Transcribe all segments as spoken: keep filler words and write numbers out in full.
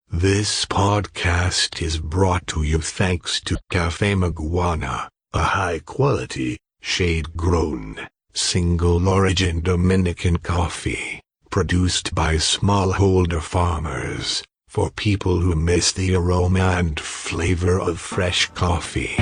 This podcast is brought to you thanks to Café Maguana, a high-quality, shade-grown, single-origin Dominican coffee, produced by smallholder farmers, for people who miss the aroma and flavor of fresh coffee.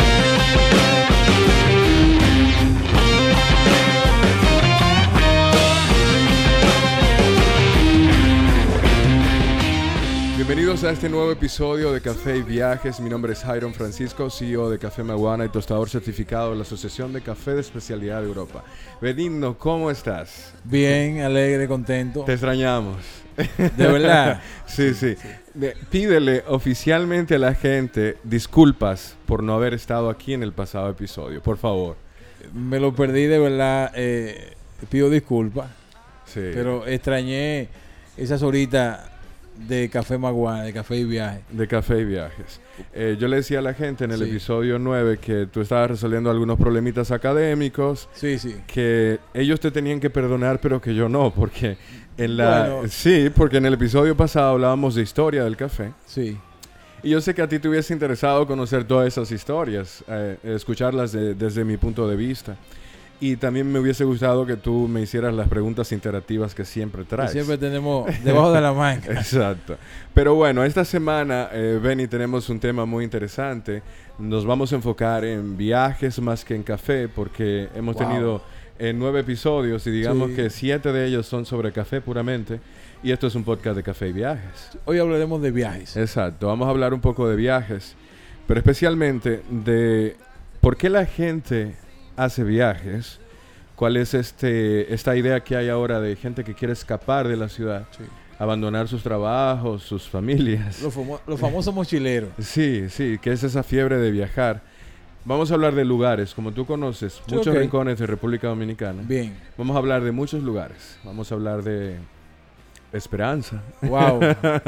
Bienvenidos a este nuevo episodio de Café y Viajes. Mi nombre es Jairon Francisco, C E O de Café Maguana y tostador certificado de la Asociación de Café de Especialidad de Europa. Benigno, ¿cómo estás? Bien, alegre, contento. Te extrañamos. ¿De verdad? sí, sí, sí. Pídele oficialmente a la gente disculpas por no haber estado aquí en el pasado episodio, por favor. Me lo perdí, de verdad. Eh, pido disculpas. Sí. Pero extrañé esas horitas de Café Maguana, de Café y Viajes. De Café y Viajes. Eh, yo le decía a la gente en el sí. episodio nueve que tú estabas resolviendo algunos problemitas académicos. Sí, sí. Que ellos te tenían que perdonar, pero que yo no, porque en la... Bueno. Sí, porque en el episodio pasado hablábamos de historia del café. Sí. Y yo sé que a ti te hubiese interesado conocer todas esas historias, eh, escucharlas de, desde mi punto de vista. Y también me hubiese gustado que tú me hicieras las preguntas interactivas que siempre traes. Que siempre tenemos debajo de la manga. Exacto. Pero bueno, esta semana, eh, Benny, tenemos un tema muy interesante. Nos vamos a enfocar en viajes más que en café, porque hemos Wow. tenido eh, nueve episodios y digamos Sí. que siete de ellos son sobre café puramente. Y esto es un podcast de café y viajes. Hoy hablaremos de viajes. Exacto. Vamos a hablar un poco de viajes, pero especialmente de por qué la gente hace viajes, cuál es este esta idea que hay ahora de gente que quiere escapar de la ciudad, Sí. abandonar sus trabajos, sus familias. Los, famo- los famosos mochileros. Sí, sí, que es esa fiebre de viajar. Vamos a hablar de lugares, como tú conoces, Sí, muchos ok. rincones de República Dominicana. Bien. Vamos a hablar de muchos lugares. Vamos a hablar de Esperanza. Wow.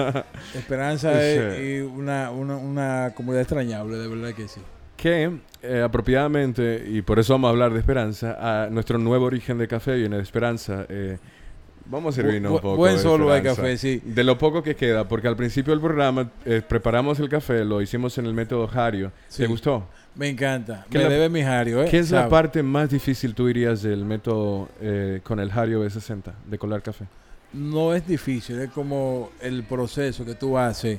Esperanza Sí. es y una, una, una comunidad extrañable, de verdad que sí. Que eh, apropiadamente, y por eso vamos a hablar de Esperanza, a nuestro nuevo origen de café viene de Esperanza. Eh, vamos a servirnos Bu- un poco buen de solo de Esperanza. café, sí. De lo poco que queda, porque al principio del programa eh, preparamos el café, lo hicimos en el método Hario. Sí. ¿Te gustó? Me encanta. ¿Qué Me la- debe mi Jario, ¿eh? ¿Qué es la ¿Sabe? parte más difícil, tú dirías, del método eh, con el Hario B sesenta, de colar café? No es difícil, es como el proceso que tú haces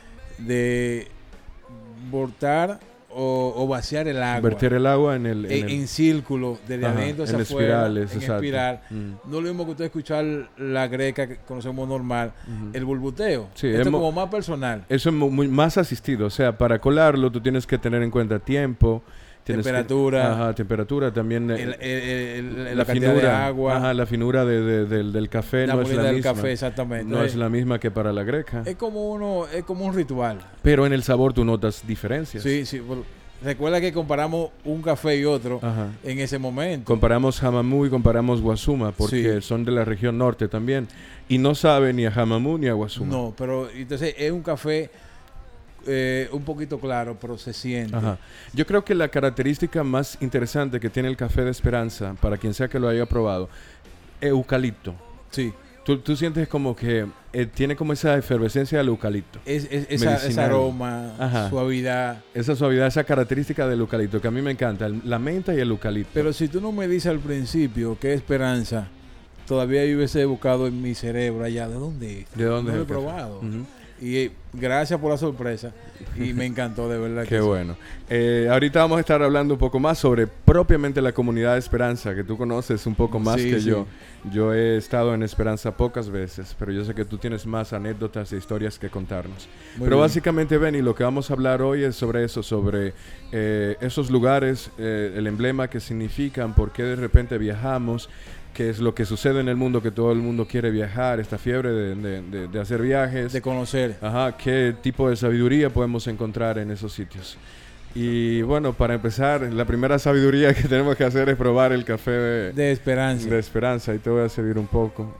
de voltar o, o vaciar el agua Verter el agua en el... en, En, el- en círculo, desde Ajá, adentro hacia en afuera, espirales, en exacto. espiral. Mm. No es lo mismo que usted escuchar la greca que conocemos normal, Ujú. el bulbuteo. Sí, Esto es hemos- como más personal. Eso es mu- muy, más asistido. O sea, para colarlo tú tienes que tener en cuenta tiempo. tienes que- Temperatura. ajá, temperatura. También eh, El- el- el- el- la, la cantidad finura. de agua, Ajá, la finura de, de- del, del café la no es molida la del misma. café, exactamente. No Eh, es la misma que para la greca. es como uno, es como un ritual. Pero en el sabor tú notas diferencias. Sí, sí. por- Recuerda que comparamos un café y otro Ajá. en ese momento. Comparamos Jamamú y comparamos Guasuma porque Sí. son de la región norte también. Y no sabe ni a Jamamú ni a Guasuma. No, pero entonces es un café eh, un poquito claro, pero se siente. Ajá. Yo creo que la característica más interesante que tiene el café de Esperanza, para quien sea que lo haya probado, eucalipto. Sí, Tú, tú sientes como que eh, tiene como esa efervescencia del eucalipto. es, es- esa, ese Medicinal. aroma, Ajá. suavidad. Esa suavidad, esa característica del eucalipto que a mí me encanta. el- la menta y el eucalipto. Pero si tú no me dices al principio qué esperanza, todavía yo hubiese buscado en mi cerebro allá. ¿De dónde es? ¿De dónde No es lo he el café? probado. Ujú. Y eh, gracias por la sorpresa. Y me encantó, de verdad. Qué que sí. bueno. Eh, ahorita vamos a estar hablando un poco más sobre propiamente la comunidad de Esperanza, que tú conoces un poco más Sí, que sí. yo. Yo he estado en Esperanza pocas veces, pero yo sé que tú tienes más anécdotas e historias que contarnos. Muy pero bien. básicamente, Benny, lo que vamos a hablar hoy es sobre eso, sobre eh, esos lugares, eh, el emblema que significan, por qué de repente viajamos, qué es lo que sucede en el mundo, que todo el mundo quiere viajar, esta fiebre de, de- de- de hacer viajes. De conocer. Ajá, qué tipo de sabiduría podemos encontrar en esos sitios. Y bueno, para empezar, la primera sabiduría que tenemos que hacer es probar el café de, De esperanza. de Esperanza. Y te voy a servir un poco.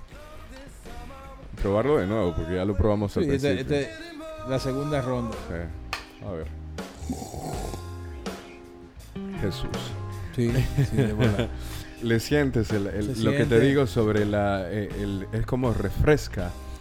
Probarlo de nuevo, porque ya lo probamos al Sí, este- principio. este- la segunda ronda. Sí. A ver. Jesús. Sí, sí, de verdad. Le sientes el, el- Se lo que te siente. digo sobre la... eh, el- es como refresca.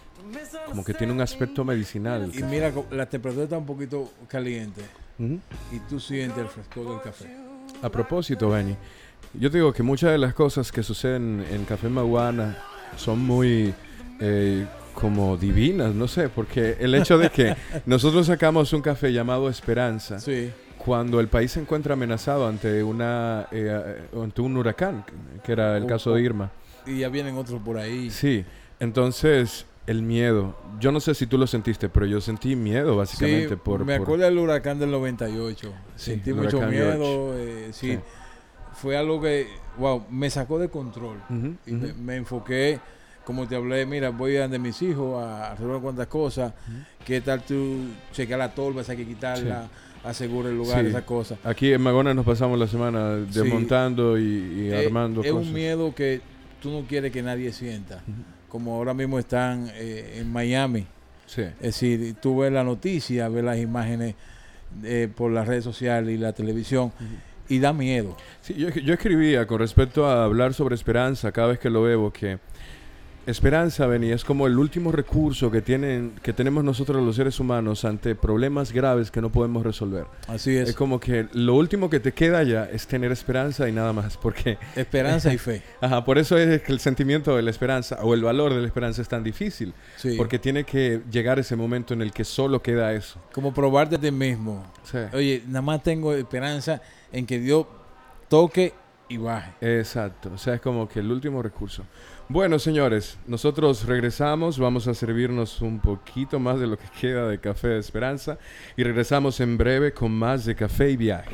como que tiene un aspecto medicinal. Y mira, co- la temperatura está un poquito caliente Ujú. y tú sientes el frescor del café. A propósito, Benny, yo te digo que muchas de las cosas que suceden en Café Maguana son muy eh, como divinas, no sé, porque el hecho de que nosotros sacamos un café llamado Esperanza Sí. cuando el país se encuentra amenazado ante una eh, ante un huracán, que era el O- caso o- de Irma. Y ya vienen otros por ahí. Sí, entonces el miedo, yo no sé si tú lo sentiste, pero yo sentí miedo básicamente Sí, por... me por- acuerdo del huracán del noventa y ocho. Sí, Sentí el mucho huracán miedo. eh, sí. Sí. Fue algo que, wow, me sacó de control. Ujú, Y me, ujú. me enfoqué, como te hablé, mira, voy a de mis hijos a resolver cuantas cosas. ¿Qué tal tú chequear la tolva, hay que quitarla, asegurar el lugar, Sí. esas cosas? Aquí en Magona nos pasamos la semana desmontando y, y Eh, armando es cosas. un miedo que tú no quieres que nadie sienta. Ujú. Como ahora mismo están eh, en Miami. Sí. Es decir, tú ves la noticia, ves las imágenes eh, por las redes sociales y la televisión y da miedo. Sí, yo, yo escribía con respecto a hablar sobre esperanza cada vez que lo veo, que esperanza, Benny, es como el último recurso que tienen, que tenemos nosotros los seres humanos ante problemas graves que no podemos resolver. Así es. Es como que lo último que te queda ya es tener esperanza y nada más, porque Esperanza y fe. ajá, por eso es que el sentimiento de la esperanza o el valor de la esperanza es tan difícil, Sí. porque tiene que llegar ese momento en el que solo queda eso. Como probarte a ti mismo. Sí. Oye, nada más tengo esperanza en que Dios toque y baje. Exacto, o sea, es como que el último recurso. Bueno, señores, nosotros regresamos, vamos a servirnos un poquito más de lo que queda de Café de Esperanza y regresamos en breve con más de Café y Viaje.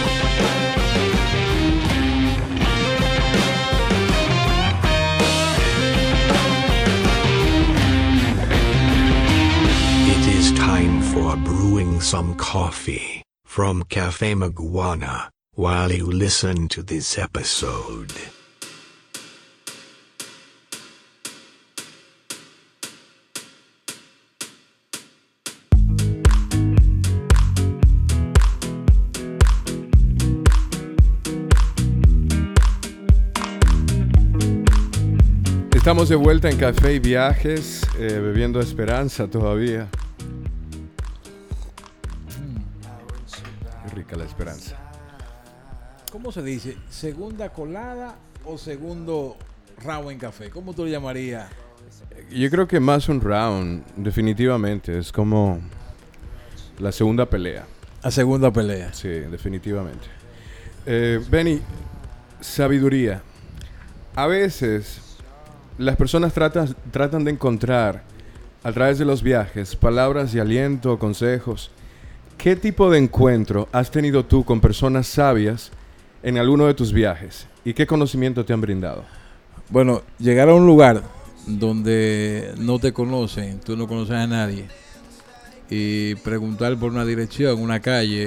It is time for brewing some coffee from Cafe Maguana while you listen to this episode. Estamos de vuelta en Café y Viajes, eh, bebiendo Esperanza todavía. Qué rica la Esperanza. ¿Cómo se dice? ¿Segunda colada o segundo round en café? ¿Cómo tú lo llamarías? Yo creo que más un round, definitivamente, es como la segunda pelea. A segunda pelea. Sí, definitivamente. Eh, Benny, sabiduría. A veces las personas tratan, tratan de encontrar a través de los viajes palabras de aliento, consejos. ¿Qué tipo de encuentro has tenido tú con personas sabias en alguno de tus viajes? ¿Y qué conocimiento te han brindado? Bueno, llegar a un lugar donde no te conocen, tú no conoces a nadie, y preguntar por una dirección, una calle,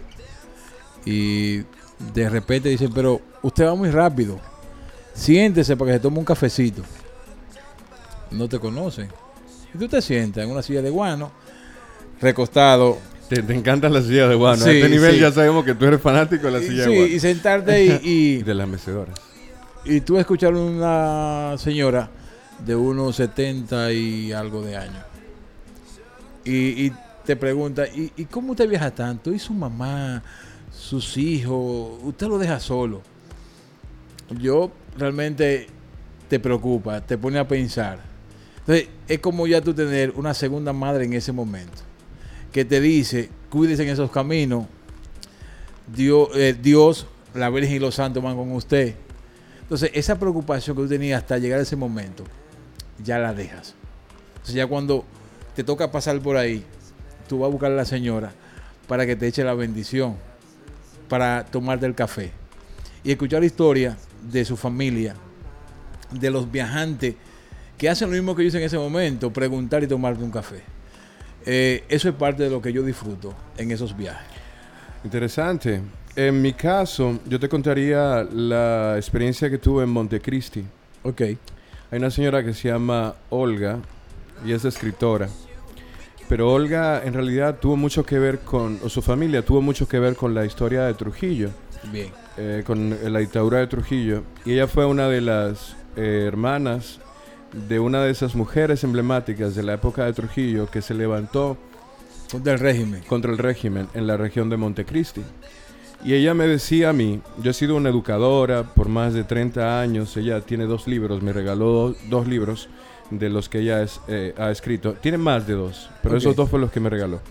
y de repente dicen, pero usted va muy rápido, siéntese para que se tome un cafecito. No te conocen. Y tú te sientas en una silla de guano, recostado. Te, te encantan las sillas de guano. Sí, a este nivel sí. ya sabemos que tú eres fanático de la Y, silla sí, de guano. y sentarte y, Y y, de las mecedoras. y tú escuchar una señora de unos setenta y algo de años. Y, y te pregunta, ¿y, ¿y cómo usted viaja tanto? ¿Y su mamá, sus hijos? ¿Usted lo deja solo? Yo realmente te preocupa, te pone a pensar. Entonces, es como ya tú tener una segunda madre en ese momento, que te dice, cuídese en esos caminos, Dios, eh, Dios, la Virgen y los santos van con usted. Entonces, esa preocupación que tú tenías hasta llegar a ese momento, ya la dejas. Entonces, ya cuando te toca pasar por ahí, tú vas a buscar a la señora para que te eche la bendición, para tomarte el café y escuchar la historia de su familia, de los viajantes que hacen lo mismo que yo hice en ese momento, preguntar y tomarte un café. Eh, eso es parte de lo que yo disfruto en esos viajes. Interesante. En mi caso, yo te contaría la experiencia que tuve en Montecristi. Ok. Hay una señora que se llama Olga y es escritora. Pero Olga en realidad tuvo mucho que ver con, o su familia tuvo mucho que ver con la historia de Trujillo, Bien. eh, con la dictadura de Trujillo. Y ella fue una de las eh, hermanas de una de esas mujeres emblemáticas de la época de Trujillo que se levantó Contra el régimen. contra el régimen en la región de Montecristi. Y ella me decía a mí, yo he sido una educadora por más de treinta años, ella tiene dos libros, me regaló do, dos libros de los que ella es, eh, ha escrito. Tiene más de dos, pero Okay. esos dos fueron los que me regaló.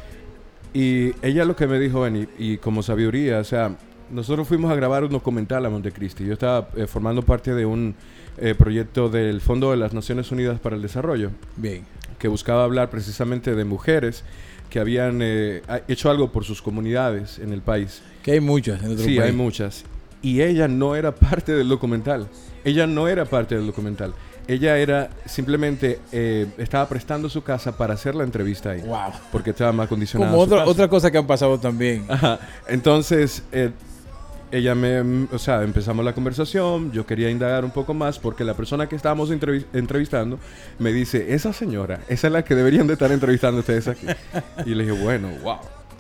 Y ella lo que me dijo, Benny, y como sabiduría, o sea, nosotros fuimos a grabar un documental a Montecristi. Yo estaba eh, formando parte de un eh, proyecto del Fondo de las Naciones Unidas para el Desarrollo, Bien. que buscaba hablar precisamente de mujeres que habían eh, hecho algo por sus comunidades en el país. Que hay muchas en otro Sí, país. hay muchas. Y ella no era parte del documental. Ella no era parte del documental. Ella era simplemente, eh, estaba prestando su casa para hacer la entrevista ahí. Wow. Porque estaba más acondicionada. Como su otra, casa. otra cosa que han pasado también. Ajá. Entonces, eh, ella me, o sea, empezamos la conversación, yo quería indagar un poco más porque la persona que estábamos entrevi- entrevistando me dice, esa señora, esa es la que deberían de estar entrevistando ustedes aquí. Y le dije, bueno, wow.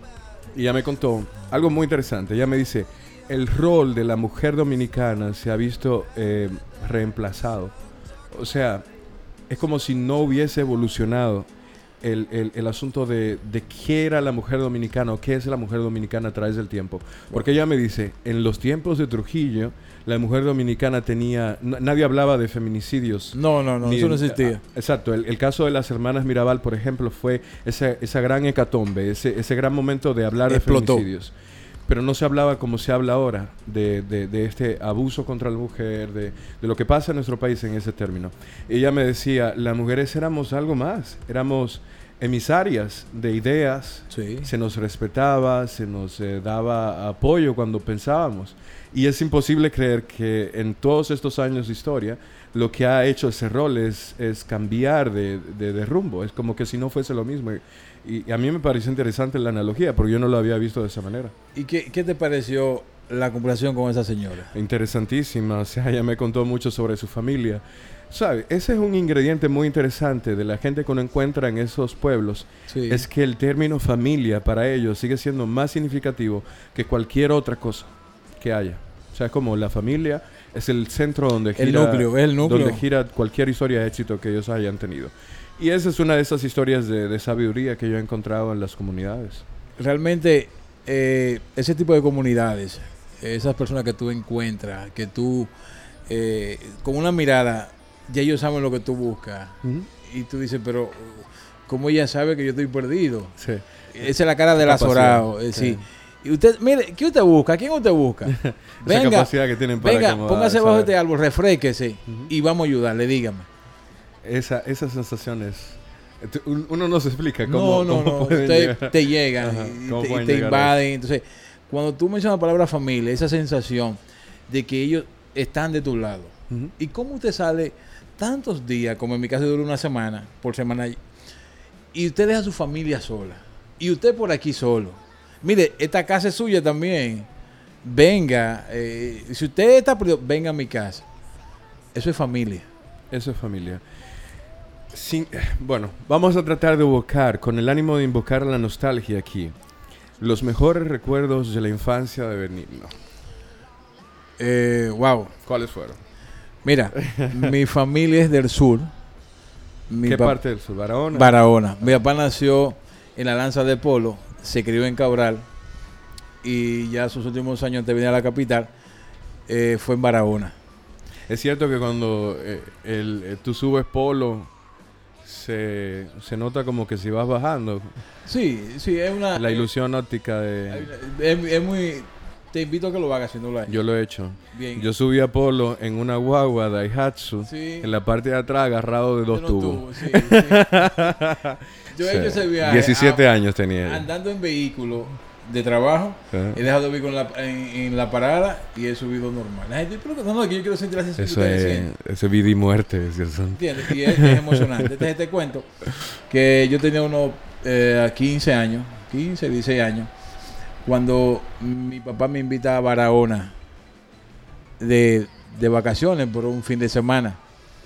Y ella me contó algo muy interesante. Ella me dice, el rol de la mujer dominicana se ha visto eh, reemplazado. O sea, es como si no hubiese evolucionado el, el, el asunto de, de qué era la mujer dominicana o qué es la mujer dominicana a través del tiempo. Porque ella me dice, en los tiempos de Trujillo, la mujer dominicana tenía... n- nadie hablaba de feminicidios. No, no, no, Ni eso no en- existía. ah, exacto. El, el caso de las hermanas Mirabal, por ejemplo, fue esa, esa gran hecatombe, ese, ese gran momento de hablar Explotó. de feminicidios. Pero no se hablaba como se habla ahora de, de, de este abuso contra la mujer, de, de lo que pasa en nuestro país en ese término. Ella me decía, las mujeres éramos algo más, éramos emisarias de ideas, Sí. se nos respetaba, se nos eh, daba apoyo cuando pensábamos. Y es imposible creer que en todos estos años de historia lo que ha hecho ese rol es, es cambiar de, de, de rumbo. Es como que si no fuese lo mismo. Y, y a mí me pareció interesante la analogía, porque yo no lo había visto de esa manera. ¿Y qué, qué te pareció la conversación con esa señora? Interesantísima. O sea, ella me contó mucho sobre su familia. ¿Sabe? Ese es un ingrediente muy interesante de la gente que uno encuentra en esos pueblos. Sí. Es que el término familia para ellos sigue siendo más significativo que cualquier otra cosa que haya. O sea, es como la familia es el centro donde gira, El núcleo, es el núcleo. donde gira cualquier historia de éxito que ellos hayan tenido. Y esa es una de esas historias de, de sabiduría que yo he encontrado en las comunidades. Realmente, eh, ese tipo de comunidades, esas personas que tú encuentras, que tú, eh, con una mirada, ya ellos saben lo que tú buscas. Y tú dices, pero, ¿cómo ella sabe que yo estoy perdido? Sí. Esa es la cara del Capacidad. azorado. Eh, sí. Sí. Y usted, mire, ¿qué usted busca? ¿Quién usted busca? Esa Venga, capacidad que tienen para venga, acomodar, póngase bajo ¿sabes? este árbol, refresquese Ujú. y vamos a ayudarle, dígame. Esa, esas sensaciones, eh, un- uno no se explica No, cómo, no, cómo no. pueden Usted llegar. te llegan Ajá, y ¿cómo te, y pueden te llegar a invaden. Entonces, cuando tú mencionas la palabra familia, esa sensación de que ellos están de tu lado. Ujú. ¿Y cómo usted sale tantos días, como en mi caso dura una semana, por semana, y usted deja a su familia sola? Y usted por aquí solo. Mire, esta casa es suya también. Venga, eh, si usted está perdido, venga a mi casa. Eso es familia. Eso es familia. Sin- bueno, vamos a tratar de evocar, con el ánimo de invocar la nostalgia aquí, los mejores recuerdos de la infancia de Benigno. Eh, wow. ¿Cuáles fueron? Mira, mi familia es del sur. Mi ¿Qué pa- parte del sur? Barahona. Barahona. Mi papá nació en la Lanza de Polo, se crió en Cabral y ya sus últimos años antes de venir a la capital eh, fue en Barahona. Es cierto que cuando eh, el, eh, tú subes polo, se, se nota como que si vas bajando. Sí, sí, es una... La ilusión óptica de... Es, es muy... Te invito a que lo hagas si no lo has hecho. Yo lo he hecho. Bien. Yo subí a polo en una guagua Daihatsu, Sí. en la parte de atrás agarrado de dos Yo no tubos. tuve, sí, sí. Yo he Sí. hecho ese viaje. diecisiete a- años tenía yo. Andando en vehículo de trabajo, Ajá. he dejado el vehículo en la, en, en la parada y he subido normal. La gente, pero no, no, que yo quiero sentir la sensación Eso que ustedes es, sienten. eso es vida y muerte. es cierto. ¿Entiendes? Y es, es emocionante. Entonces te cuento que yo tenía unos eh, quince años, quince, dieciséis años, cuando mi papá me invita a Barahona de, de vacaciones por un fin de semana.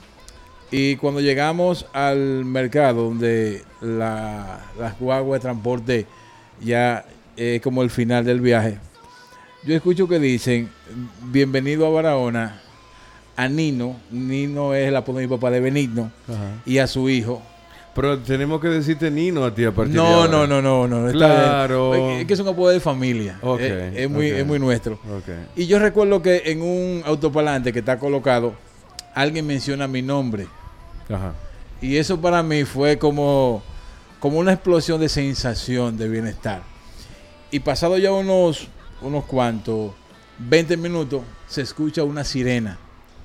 Y cuando llegamos al mercado donde la, las guaguas de transporte ya es como el final del viaje, yo escucho que dicen, bienvenido a Barahona, a Nino. Nino es el apodo de mi papá de Benigno. Ajá. Y a su hijo. Pero tenemos que decirte Nino a ti a partir No, de ahora. no, no, no, no. Claro. Está, es que es un apodo de familia. Ok, es, es muy, ok. es muy nuestro. Ok. Y yo recuerdo que en un autoparlante que está colocado, alguien menciona mi nombre. Ajá. Y eso para mí fue como, como una explosión de sensación, de bienestar. Y pasado ya unos, unos cuantos, veinte minutos, se escucha una sirena.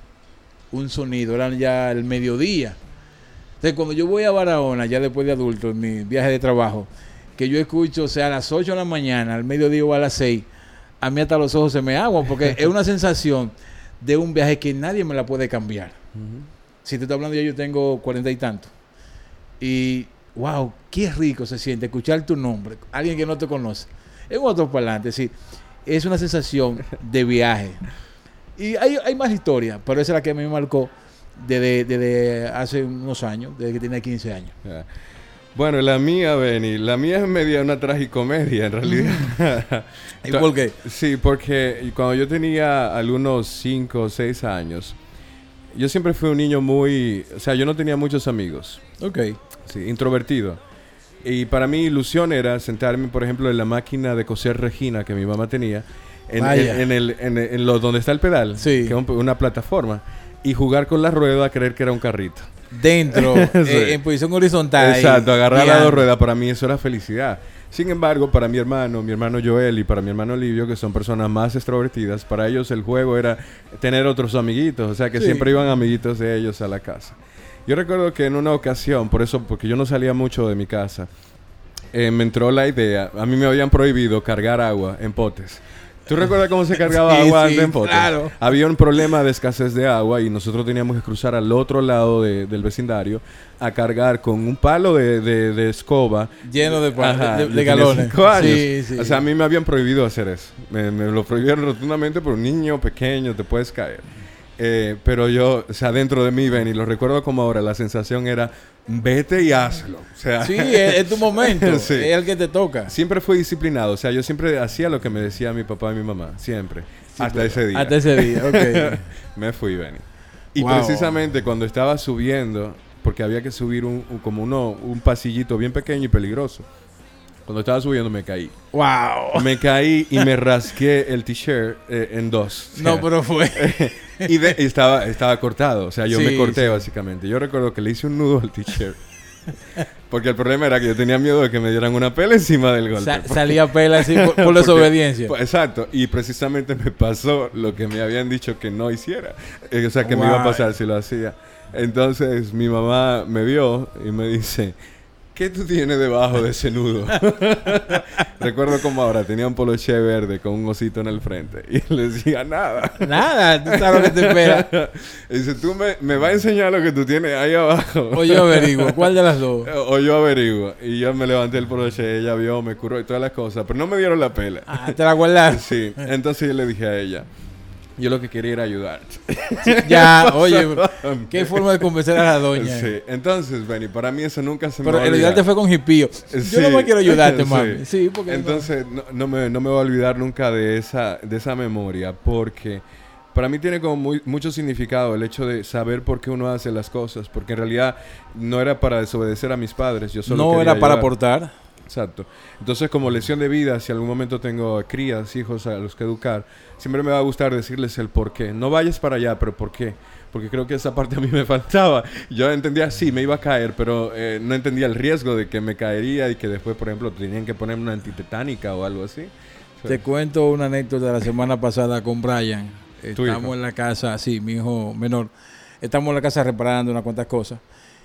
Un sonido, era ya el mediodía. Entonces, cuando yo voy a Barahona, ya después de adulto, en mi viaje de trabajo, que yo escucho, o sea, a las ocho de la mañana, al mediodía o a las seis, a mí hasta los ojos se me aguan, porque es una sensación de un viaje que nadie me la puede cambiar. Uh-huh. Si te estoy hablando, yo tengo cuarenta y tantos. Y, wow, qué rico se siente escuchar tu nombre, alguien que no te conoce. Es un otro parlante, sí. Es una sensación de viaje. Y hay, hay más historias, pero esa es la que me marcó desde, desde hace unos años, desde que tenía quince años. Yeah. Bueno, la mía, Benny, la mía es media una tragicomedia, en realidad. ¿Y por qué? Sí, porque cuando yo tenía algunos cinco o seis años, yo siempre fui un niño muy... O sea, yo no tenía muchos amigos. Ok. Sí, introvertido. Y para mí ilusión era sentarme, por ejemplo, en la máquina de coser Regina que mi mamá tenía, en, en, en, el, en, en lo donde está el pedal, sí. que es un, una plataforma, y jugar con la rueda a creer que era un carrito. Dentro, sí. eh, en posición horizontal. Exacto, y, agarrar y las dos ruedas, para mí eso era felicidad. Sin embargo, para mi hermano, mi hermano Joel y para mi hermano Livio, que son personas más extrovertidas, para ellos el juego era tener otros amiguitos, o sea que sí. siempre iban amiguitos de ellos a la casa. Yo recuerdo que en una ocasión, por eso, porque yo no salía mucho de mi casa, eh, me entró la idea, a mí me habían prohibido cargar agua en potes. ¿Tú recuerdas cómo se cargaba sí, agua sí, en potes? Claro. Había un problema de escasez de agua y nosotros teníamos que cruzar al otro lado de, del vecindario a cargar con un palo de, de, de escoba. Lleno de, Ajá, de, de, de galones. Cinco años. Sí, sí. O sea, a mí me habían prohibido hacer eso. Me, me lo prohibieron rotundamente por un niño pequeño, te puedes caer. Eh, pero yo, o sea, dentro de mí, ven, y lo recuerdo como ahora, la sensación era, vete y hazlo. O sea, sí, es, es tu momento, sí. es el que te toca. Siempre fui disciplinado, o sea, yo siempre hacía lo que me decía mi papá y mi mamá, siempre. Sí, hasta ese día. Hasta ese día, ok. Me fui, Benny. Y wow. precisamente cuando estaba subiendo, porque había que subir un, un, como uno, un pasillito bien pequeño y peligroso. Cuando estaba subiendo me caí. ¡Wow! Me caí y me rasqué el t-shirt eh, en dos. O sea, no, pero fue... y, de, y estaba, estaba cortado. O sea, yo sí, me corté sí. básicamente. Yo recuerdo que le hice un nudo al t-shirt. Porque el problema era que yo tenía miedo de que me dieran una pela encima del golpe. Sa salía pela así por, por desobediencia. Pues, exacto. Y precisamente me pasó lo que me habían dicho que no hiciera. Eh, o sea, que wow. me iba a pasar si lo hacía. Entonces mi mamá me vio y me dice... ¿Qué tú tienes debajo de ese nudo? Recuerdo como ahora, tenía un poloché verde con un osito en el frente. Y le decía, nada. Nada, tú sabes lo que te espera. Y dice, tú me, me vas a enseñar lo que tú tienes ahí abajo. O yo averiguo, ¿cuál de las dos? O yo averiguo. Y yo me levanté el poloché, ella vio, me curó y todas las cosas. Pero no me dieron la pela. Ah, ¿te la guardaste? Sí. Entonces yo le dije a ella, yo lo que quería era ayudarte. Ya, oye, qué forma de convencer a la doña. Sí, entonces, Benny, para mí eso nunca se Pero me va a olvidar. Pero el ayudarte fue con hipío. Yo sí. no me quiero ayudarte, mami. Sí, sí porque entonces no, no, me, no me voy a olvidar nunca de esa, de esa memoria, porque para mí tiene como muy, mucho significado el hecho de saber por qué uno hace las cosas, porque en realidad no era para desobedecer a mis padres, yo solo no quería era para ayudar. aportar. Exacto. Entonces, como lección de vida, si algún momento tengo crías, hijos a los que educar, siempre me va a gustar decirles el por qué. No vayas para allá, pero ¿por qué? Porque creo que esa parte a mí me faltaba. Yo entendía, sí, me iba a caer, pero eh, no entendía el riesgo de que me caería y que después, por ejemplo, tenían que ponerme una antitetánica o algo así. Te cuento una anécdota de la semana pasada con Brian. Estamos hijo? en la casa, sí, mi hijo menor. Estamos en la casa reparando unas cuantas cosas.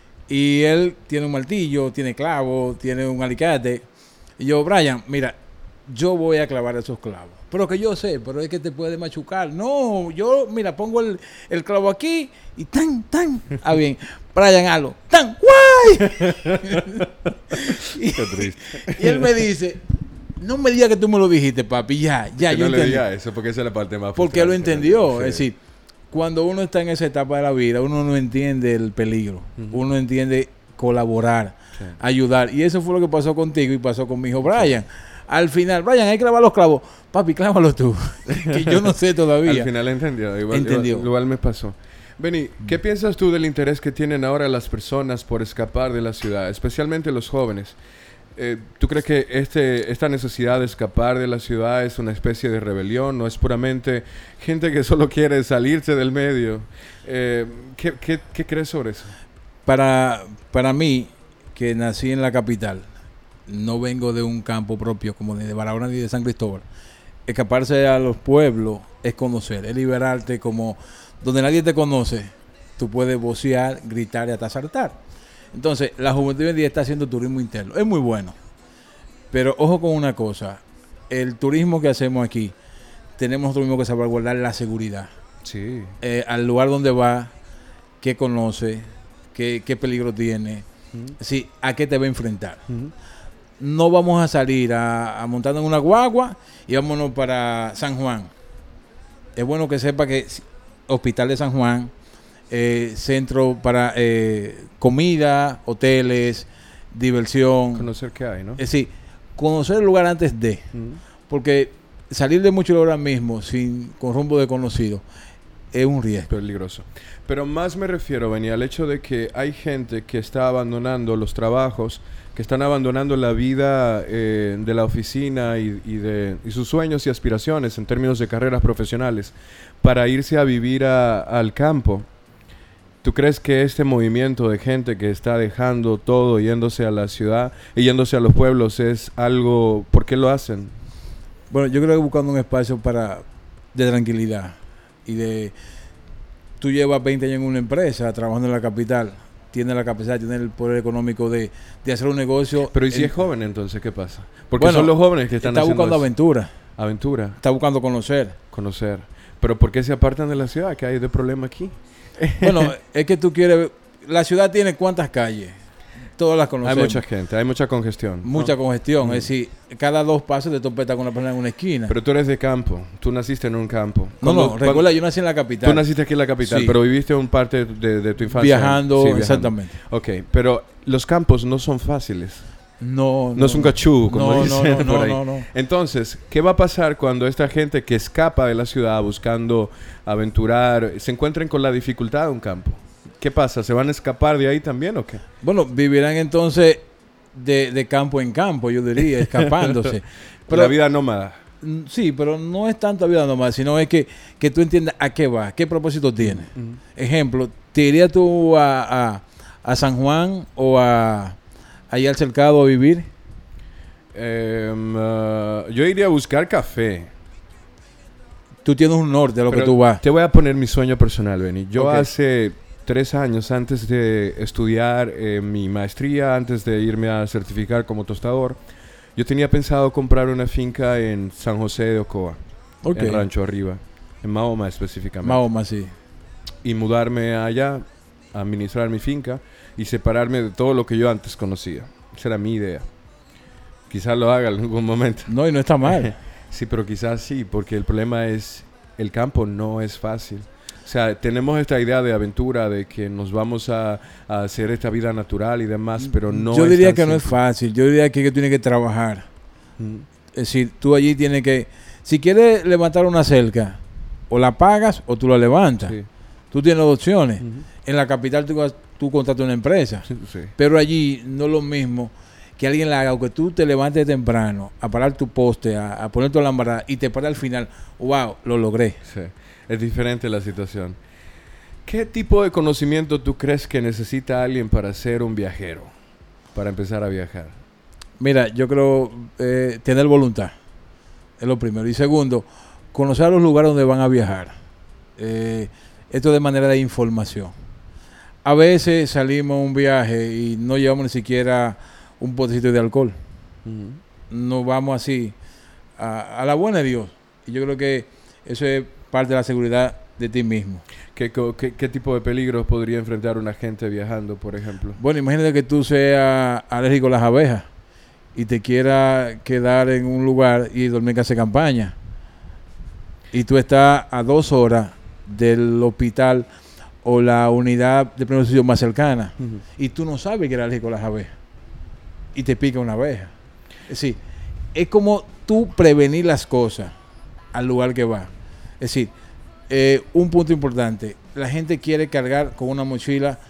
Y él tiene un martillo, tiene clavo, tiene un alicate. Y yo, Brian, mira, yo voy a clavar esos clavos. Pero que yo sé, pero es que te puede machucar. No, yo, mira, pongo el, el clavo aquí y tan, tan. Ah, bien. Brian, halo. ¡Tan! ¡Guay! y, Qué triste. Y él me dice, no me digas que tú me lo dijiste, papi. Ya, ya, que yo no entendí. le diga eso, porque esa es la parte más Porque él lo entendió. Sí. Es decir, cuando uno está en esa etapa de la vida, uno no entiende el peligro. Uh-huh. Uno entiende colaborar, sí. ayudar. Y eso fue lo que pasó contigo y pasó con mi hijo Brian. Sí. Al final, Brian, hay que clavar los clavos. Papi, clávalos tú. Que yo no sé todavía. Al final entendió. Igual, entendió. Igual, igual me pasó. Benny, ¿qué piensas tú del interés que tienen ahora las personas por escapar de la ciudad, especialmente los jóvenes? Eh, ¿Tú crees que este, esta necesidad de escapar de la ciudad es una especie de rebelión o es puramente gente que solo quiere salirse del medio? Eh, ¿qué, qué, ¿Qué crees sobre eso? Para, para mí, que nací en la capital, no vengo de un campo propio como ni de Barahona ni de San Cristóbal. Escaparse a los pueblos es conocer, es liberarte como donde nadie te conoce. Tú puedes vocear, gritar y hasta saltar. Entonces, la juventud hoy en día está haciendo turismo interno. Es muy bueno. Pero ojo con una cosa. El turismo que hacemos aquí, tenemos nosotros mismos que salvaguardar la seguridad. Sí. Eh, al lugar donde va, qué conoce, qué, qué peligro tiene, Uh-huh. sí, a qué te va a enfrentar. Uh-huh. No vamos a salir a, a montarnos en una guagua y vámonos para San Juan. Es bueno que sepa que Hospital de San Juan, eh, centro para eh, comida, hoteles, diversión. Conocer qué hay, ¿no? Es decir, conocer el lugar antes de. Uh-huh. Porque salir de mucho ahora mismo sin con rumbo desconocido es un riesgo. Peligroso. Pero más me refiero, Benny, al hecho de que hay gente que está abandonando los trabajos, que están abandonando la vida eh, de la oficina y, y, de, y sus sueños y aspiraciones en términos de carreras profesionales para irse a vivir a, al campo. ¿Tú crees que este movimiento de gente que está dejando todo, yéndose a la ciudad y yéndose a los pueblos es algo... ¿Por qué lo hacen? Bueno, yo creo que buscando un espacio para de tranquilidad y de... Tú llevas veinte años en una empresa trabajando en la capital, tienes la capacidad, tienes el poder económico de, de hacer un negocio. Pero ¿y si en, es joven entonces qué pasa? Porque bueno, son los jóvenes que están está haciendo buscando eso. aventura. Aventura. Está buscando conocer. Conocer. Pero ¿por qué se apartan de la ciudad? ¿Qué hay de problema aquí? Bueno, es que tú quieres... La ciudad tiene ¿cuántas calles? Todas las conocemos. Hay mucha gente, hay mucha congestión. Mucha ¿no? congestión. Mm. Es decir, cada dos pasos te topeta con una persona en una esquina. Pero tú eres de campo. Tú naciste en un campo. no, Cuando- no. cuando- Recuerda, yo nací en la capital. Tú naciste aquí en la capital, Sí. pero viviste un parte de, de tu infancia. Viajando, Sí, viajando. exactamente. Ok, pero los campos no son fáciles. No, No, es un cachú, como no, dicen no, no, por ahí. no, no. Entonces, ¿qué va a pasar cuando esta gente que escapa de la ciudad buscando aventurar se encuentren con la dificultad de un campo? ¿Qué pasa? ¿Se van a escapar de ahí también o qué? Bueno, vivirán entonces de, de campo en campo, yo diría, escapándose. Pero la vida nómada. Mm, Sí, pero no es tanto vida nomás, sino es que, que tú entiendas a qué va, qué propósito tiene. Ujú. Ejemplo, ¿te irías tú a, a, a San Juan o a allá al cercado a vivir? Em, ah, yo iría a buscar café. Tú tienes un norte a lo Pero que tú vas. Te voy a poner mi sueño personal, Benny. Yo Ok. hace tres años, antes de estudiar eh, mi maestría, antes de irme a certificar como tostador, yo tenía pensado comprar una finca en San José de Ocoa, Ok. en Rancho Arriba, en Mahoma específicamente. Mahoma, sí. Y mudarme allá, a administrar mi finca y separarme de todo lo que yo antes conocía. Esa era mi idea. Quizás lo haga en algún momento. No, y no está mal. Sí, pero quizás sí, porque el problema es, el campo no es fácil. O sea, tenemos esta idea de aventura, de que nos vamos a, a hacer esta vida natural y demás, pero no Yo es diría tan que no es simple. fácil. Yo diría que, que tienes que trabajar. Mm. Es decir, tú allí tienes que... Si quieres levantar una cerca, o la pagas o tú la levantas. Sí. Tú tienes dos opciones. Ujú. En la capital tú, vas- tú contratas una empresa. Sí, sí. Pero allí no es lo mismo que alguien la haga o que tú te levantes temprano a parar tu poste, a, a poner tu alambrada y te para al final. ¡Wow! Lo logré. Sí. Es diferente la situación. ¿Qué tipo de conocimiento tú crees que necesita alguien para ser un viajero? Para empezar a viajar. Mira, yo creo eh, tener voluntad. Es lo primero. Y segundo, conocer los lugares donde van a viajar. Eh, esto de manera de información. A veces salimos a un viaje y no llevamos ni siquiera un potecito de alcohol. Ujú. No vamos así a, a la buena de Dios. Y yo creo que eso es parte de la seguridad de ti mismo. ¿Qué, co- qué, qué tipo de peligros podría enfrentar una gente viajando, por ejemplo? Bueno, imagínate que tú seas alérgico a las abejas y te quieras quedar en un lugar y dormir en casa de campaña. Y tú estás a dos horas del hospital o la unidad de primer auxilio más cercana Ujú. y tú no sabes que eres alérgico a las abejas y te pica una abeja. Es decir, es como tú prevenir las cosas al lugar que vas. Es decir, eh, un punto importante, la gente quiere cargar con una mochila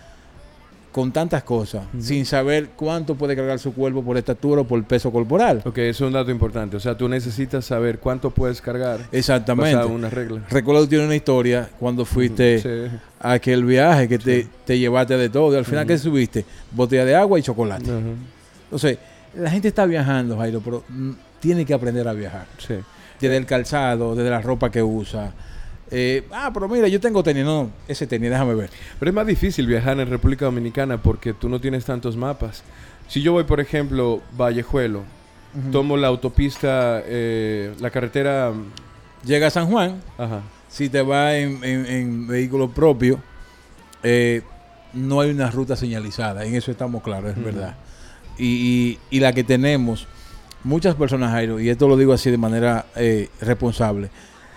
con tantas cosas, uh-huh. sin saber cuánto puede cargar su cuerpo por estatura o por peso corporal. Ok, eso es un dato importante. O sea, tú necesitas saber cuánto puedes cargar. Exactamente. Basado en una regla. Recuerdo que tiene una historia cuando fuiste uh-huh. sí. a aquel viaje que te, sí. te llevaste de todo. Y al final, uh-huh. ¿qué subiste? Botella de agua y chocolate. Uh-huh. Entonces, la gente está viajando, Jairo, pero mm, tiene que aprender a viajar. Sí. Desde el calzado, desde la ropa que usa. Eh, ah, pero mira, yo tengo tenis. No, ese tenis, déjame ver. Pero es más difícil viajar en República Dominicana porque tú no tienes tantos mapas. Si yo voy, por ejemplo, Vallejuelo, uh-huh. tomo la autopista, eh, la carretera... Llega a San Juan. Ajá. Si te vas en, en, en vehículo propio, eh, no hay una ruta señalizada. En eso estamos claros, es uh-huh. verdad. Y, y, y la que tenemos, muchas personas, Jairo, y esto lo digo así de manera eh, responsable,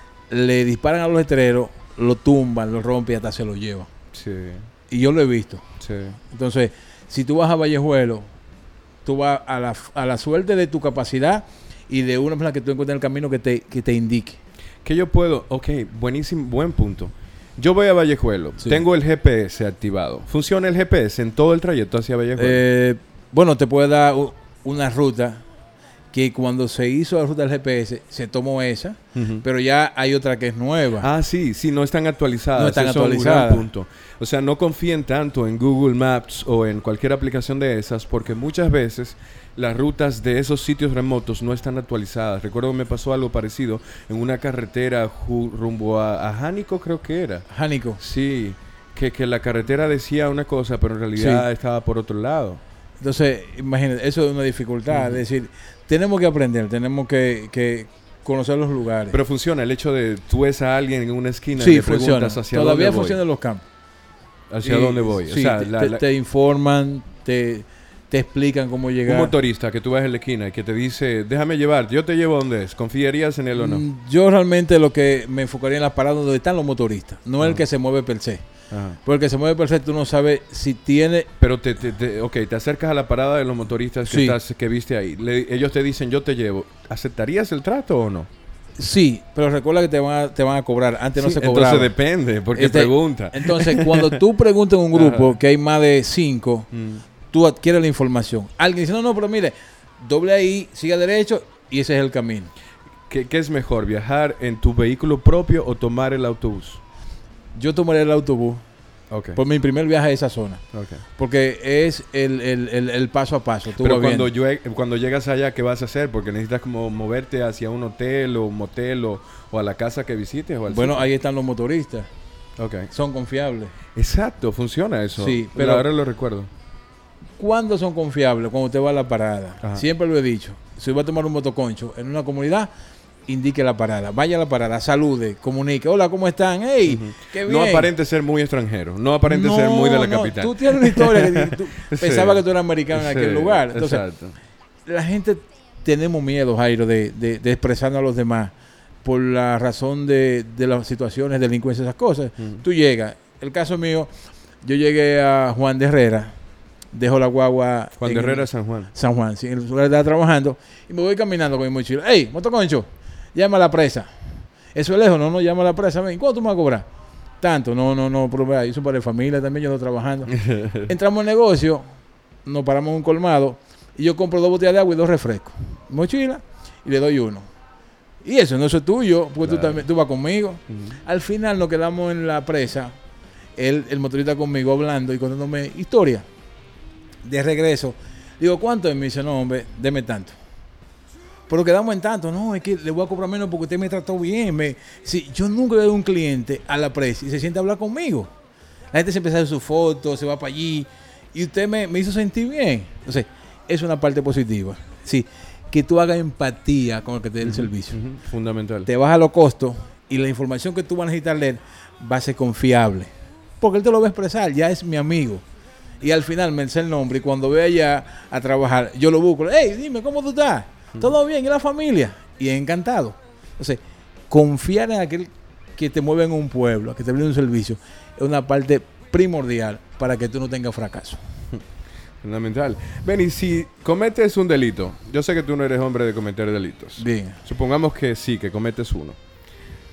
le disparan a los letreros, lo tumban, lo rompen y hasta se lo llevan. Sí. Y yo lo he visto. Sí. Entonces, si tú vas a Vallejuelo, tú vas a la, a la suerte de tu capacidad y de una persona que tú encuentres en el camino que te, que te indique. Que yo puedo, ok, buenísimo, buen punto. Yo voy a Vallejuelo, sí. tengo el G P S activado. ¿Funciona el G P S en todo el trayecto hacia Vallejuelo? Eh, bueno, te puede dar una ruta que cuando se hizo la ruta del G P S, se tomó esa, uh-huh. pero ya hay otra que es nueva. Ah, sí, sí, no están actualizadas. No están Eso actualizadas. Es un gran punto. O sea, no confíen tanto en Google Maps o en cualquier aplicación de esas, porque muchas veces las rutas de esos sitios remotos no están actualizadas. Recuerdo que me pasó algo parecido en una carretera ju- rumbo a, a Jánico, creo que era. Jánico. Sí, que, que la carretera decía una cosa, pero en realidad Sí. estaba por otro lado. Entonces, imagínate, eso es una dificultad. Uh-huh. Es decir, tenemos que aprender, tenemos que, que conocer los lugares. Pero funciona el hecho de tú ves a alguien en una esquina sí, y le funciona. preguntas hacia Todavía dónde voy. funcionan los campos. ¿Hacia y, dónde voy? Sí, o sea, te, la, te, la... te informan, te, te explican cómo llegar. Un motorista que tú ves en la esquina y que te dice, déjame llevarte, yo te llevo donde es. ¿Confiarías en él o no? Mm, yo realmente lo que me enfocaría en las paradas donde están los motoristas, no uh-huh. el que se mueve per se. Ajá. Porque se mueve per se, tú no sabes si tiene... Pero te, te, te, okay, te acercas a la parada de los motoristas que, sí. estás, que viste ahí. Le, ellos te dicen, yo te llevo. ¿Aceptarías el trato o no? Sí, pero recuerda que te van a, te van a cobrar. Antes sí, no se cobraba. Entonces depende, porque este, pregunta. Entonces, cuando tú preguntas en un grupo Ajá. que hay más de cinco, mm. tú adquieres la información. Alguien dice, no, no, pero mire, doble ahí, siga derecho y ese es el camino. ¿Qué, qué es mejor, viajar en tu vehículo propio o tomar el autobús? Yo tomaré el autobús okay. por mi primer viaje a esa zona. Okay. Porque es el, el, el, el paso a paso. Tú Pero cuando, yo, cuando llegas allá, ¿qué vas a hacer? Porque necesitas como moverte hacia un hotel o un motel o, o a la casa que visites. O al bueno, sitio. Ahí están los motoristas. Okay. Son confiables. Exacto, funciona eso. Sí, pero ahora lo recuerdo. ¿Cuándo son confiables? Cuando usted va a la parada. Ajá. Siempre lo he dicho. Si va a tomar un motoconcho en una comunidad, indique la parada, vaya a la parada, salude, comunique, hola, ¿cómo están? ¡Hey! Uh-huh. ¡Qué bien! No aparente ser muy extranjero, no aparente no, ser muy de la no, capital. Tú tienes una historia que tú sí. pensabas que tú eras americano en sí, aquel lugar. Entonces, exacto. La gente tenemos miedo, Jairo, de, de, de expresarnos a los demás por la razón de, de las situaciones, delincuencia, esas cosas. Uh-huh. Tú llegas, el caso mío, yo llegué a Juan de Herrera, dejo la guagua... Juan de Herrera, San Juan. San Juan, sí, en el lugar estaba trabajando, y me voy caminando con mi mochila. ¡Ey, motoconcho! Llama a la presa. Eso es lejos, no, no, llama a la presa. Ven, ¿cuánto tú me vas a cobrar? Tanto, no, no, no, pero vea, eso para la familia también, yo no trabajando. Entramos al negocio, nos paramos en un colmado, y yo compro dos botellas de agua y dos refrescos. Mochila, y le doy uno. Y eso, no eso es tuyo, porque claro. tú, también, tú vas conmigo. Uh-huh. Al final nos quedamos en la presa, el, el motorista conmigo hablando y contándome historia. De regreso, digo, ¿cuánto es? Me dice, no, hombre, deme tanto. Pero quedamos en tanto, no, es que le voy a cobrar menos porque usted me trató bien. Me, si, yo nunca le doy un cliente a la presa y se siente a hablar conmigo. La gente se empieza a hacer sus fotos, se va para allí y usted me, me hizo sentir bien. Entonces, es una parte positiva. Sí, que tú hagas empatía con el que te dé el uh-huh, servicio. Uh-huh, fundamental. Te baja los costos y la información que tú vas a necesitar leer va a ser confiable. Porque él te lo va a expresar, ya es mi amigo. Y al final me dice el nombre y cuando vea ya a trabajar, yo lo busco. Hey, dime, ¿cómo tú estás? ¿Todo bien? ¿Y la familia? Y es encantado. Entonces, confiar en aquel que te mueve en un pueblo, que te brinda un servicio, es una parte primordial para que tú no tengas fracaso. Fundamental. Ven, y si cometes un delito, yo sé que tú no eres hombre de cometer delitos. Bien. Supongamos que sí, que cometes uno.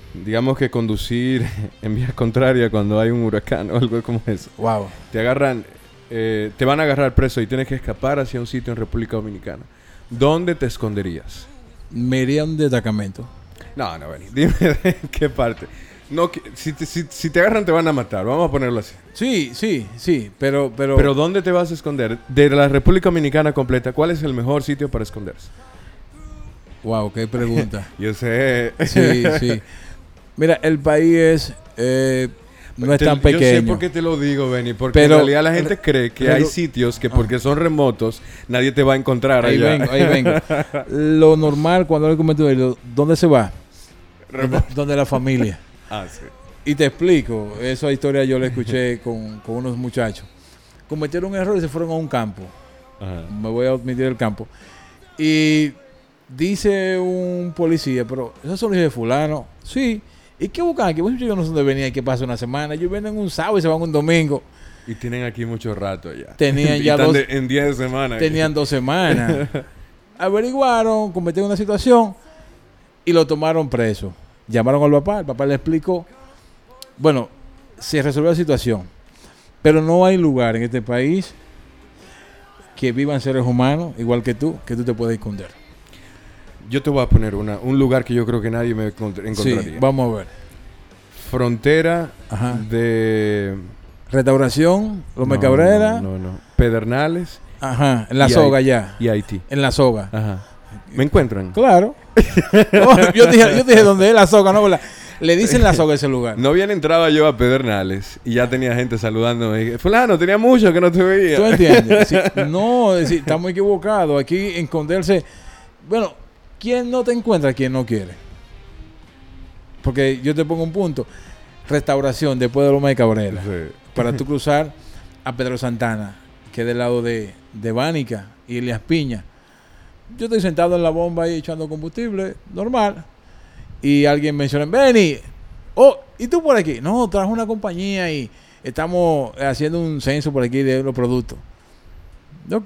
digamos que conducir en vía contraria cuando hay un huracán o algo como eso. Wow. Te agarran, eh, te van a agarrar preso y tienes que escapar hacia un sitio en República Dominicana. ¿Dónde te esconderías? Me iría a un destacamento. No, no, Benny. Dime de qué parte. No, que, si, te, si, si te agarran te van a matar. Vamos a ponerlo así. Sí, sí, sí. Pero, pero... Pero ¿dónde te vas a esconder? De la República Dominicana completa, ¿cuál es el mejor sitio para esconderse? Wow, qué pregunta. Yo sé. Sí, sí. Mira, el país es... Eh, no es Te- tan pequeño. Yo sé por qué te lo digo, Benny. Porque Pero- en realidad la gente cree que pero- hay sitios que porque son remotos nadie te va a encontrar Ahí allá. vengo, ahí vengo. Lo normal cuando le comento, ¿dónde se va? Donde, donde la familia. Ah, sí. Y te explico, esa historia yo la escuché con, con unos muchachos. Cometieron un error y se fueron a un campo. Ajá. Me voy a admitir el campo. Y dice un policía, pero esos son los hijos de fulano. Sí. ¿Y qué buscan aquí? Pues yo no sé dónde venía y que pasa una semana. Ellos vienen un sábado y se van un domingo. Y tienen aquí mucho rato ya. Tenían Y ya están dos- de- en diez semanas. Tenían dos semanas. Averiguaron, cometieron una situación y lo tomaron preso. Llamaron al papá, el papá le explicó. Bueno, se resolvió la situación. Pero no hay lugar en este país que vivan seres humanos, igual que tú, que tú te puedes esconder. Yo te voy a poner una, un lugar que yo creo que nadie me encont- encontraría. Sí, vamos a ver. Frontera Ajá. de... Restauración, Loma no, Cabrera. No, no, no. Pedernales Ajá, en la Y soga Haití. ya. y Haití. En la soga. Ajá. ¿Me encuentran? Claro. No, yo dije, yo dije dónde es la soga, no, la- le dicen la soga a ese lugar. No bien entraba yo a Pedernales y ya tenía gente saludándome. Fulano, tenía mucho que no te veía. ¿Tú entiendes? Sí, no, es decir, estamos equivocados. Aquí esconderse. Bueno, ¿quién no te encuentra? Quien no quiere. Porque yo te pongo un punto. Restauración después de Loma de Cabrera. Sí. Para tú cruzar a Pedro Santana, que es del lado de, de Bánica y Elias Piña. Yo estoy sentado en la bomba ahí echando combustible, normal. Y alguien menciona, Benny, oh, ¿y tú por aquí? No, trajo una compañía y estamos haciendo un censo por aquí de los productos. Ok.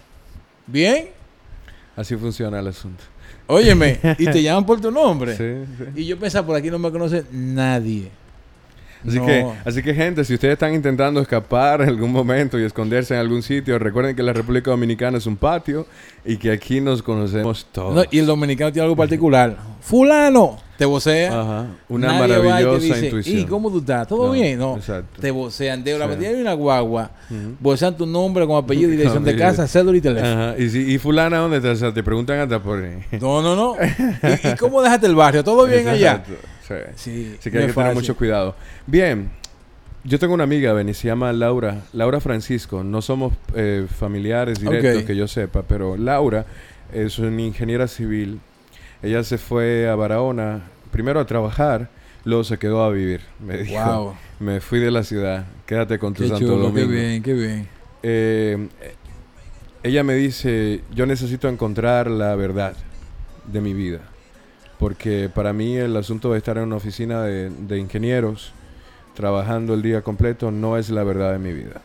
Bien. Así funciona el asunto. Óyeme, y te llaman por tu nombre. Sí, sí. Y yo pensaba, por aquí no me conoce nadie. Así, No. que, así que, gente, si ustedes están intentando escapar en algún momento y esconderse en algún sitio, recuerden que la República Dominicana es un patio y que aquí nos conocemos todos. No, y el dominicano tiene algo particular. Fulano, te vocea. Ajá. Una Nadie va y te maravillosa dice, intuición. ¿y cómo tú estás? ¿Todo No, bien? No. exacto. Te vocean. De la Sí. mentira hay una guagua. Ujú. Vocean tu nombre con apellido, dirección de Apellido. casa, cédula y teléfono. Ajá. Y, si, y fulana, ¿dónde estás? O sea, te preguntan hasta por... No, no, no. ¿Y, y cómo dejaste el barrio? ¿Todo bien allá? Exacto. Sí. Sí, Así que no hay es que tener fácil. mucho cuidado. Bien, yo tengo una amiga, Benny, se llama Laura, Laura Francisco. No somos eh, familiares directos, Ok. que yo sepa, pero Laura es una ingeniera civil. Ella se fue a Barahona, primero a trabajar, luego se quedó a vivir. Me dijo, Wow. me fui de la ciudad, quédate con tu Qué Santo chulo, qué Domingo. bien, qué bien. Eh, ella me dice, yo necesito encontrar la verdad de mi vida. Porque para mí el asunto de estar en una oficina de, de ingenieros, trabajando el día completo, no es la verdad de mi vida.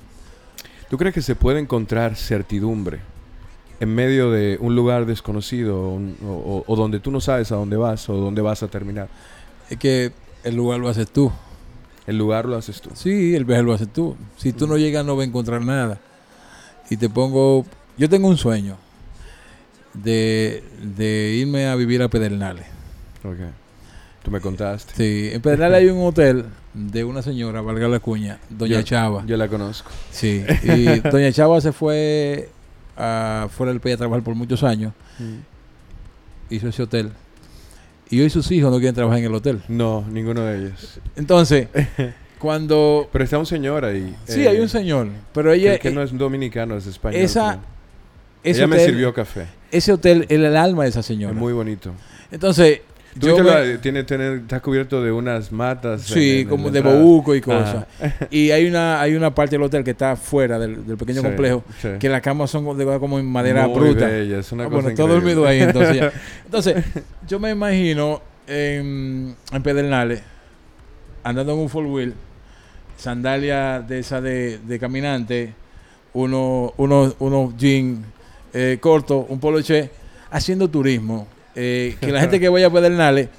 ¿Tú crees que se puede encontrar certidumbre en medio de un lugar desconocido o, un- o- o- o donde tú no sabes a dónde vas o dónde vas a terminar? Es que el lugar lo haces tú. El lugar lo haces tú. Sí, el viaje lo haces tú. Si tú no llegas, no vas a encontrar nada. Y te pongo... Yo tengo un sueño de, de irme a vivir a Pedernales. Okay. Tú me contaste. Sí, en Pedernales hay un hotel de una señora, valga la cuña, Doña Yo- Chava. Yo la conozco. Sí, y Doña Chava se fue a, fuera del país a trabajar por muchos años. Hizo ese hotel. Y hoy sus hijos no quieren trabajar en el hotel. No, ninguno de ellos. Entonces, cuando... Pero está un señor ahí. Sí, eh, hay un señor, pero ella... que, que no es dominicano, es español. esa- creo. ese Ella me hotel- sirvió café. Ese hotel es el alma de esa señora. Es muy bonito. Entonces, ¿Tú yo viste me- la- tiene, tiene, está cubierto de unas matas. en- sí, en- en como la de entrada. bobuco y cosas. Ajá. Y hay una hay una parte del hotel que está fuera del, del pequeño Sí, complejo, sí. que las camas son de, como en madera Muy bruta. bella, es una Ah, cosa bueno, todo increíble. dormido ahí entonces ya. Entonces, yo me imagino en, en Pedernales, andando en un four wheel, sandalia de esa de, de caminante, unos uno, unos jeans eh, cortos, un poloché, haciendo turismo. Eh, que la gente que vaya a Pedernales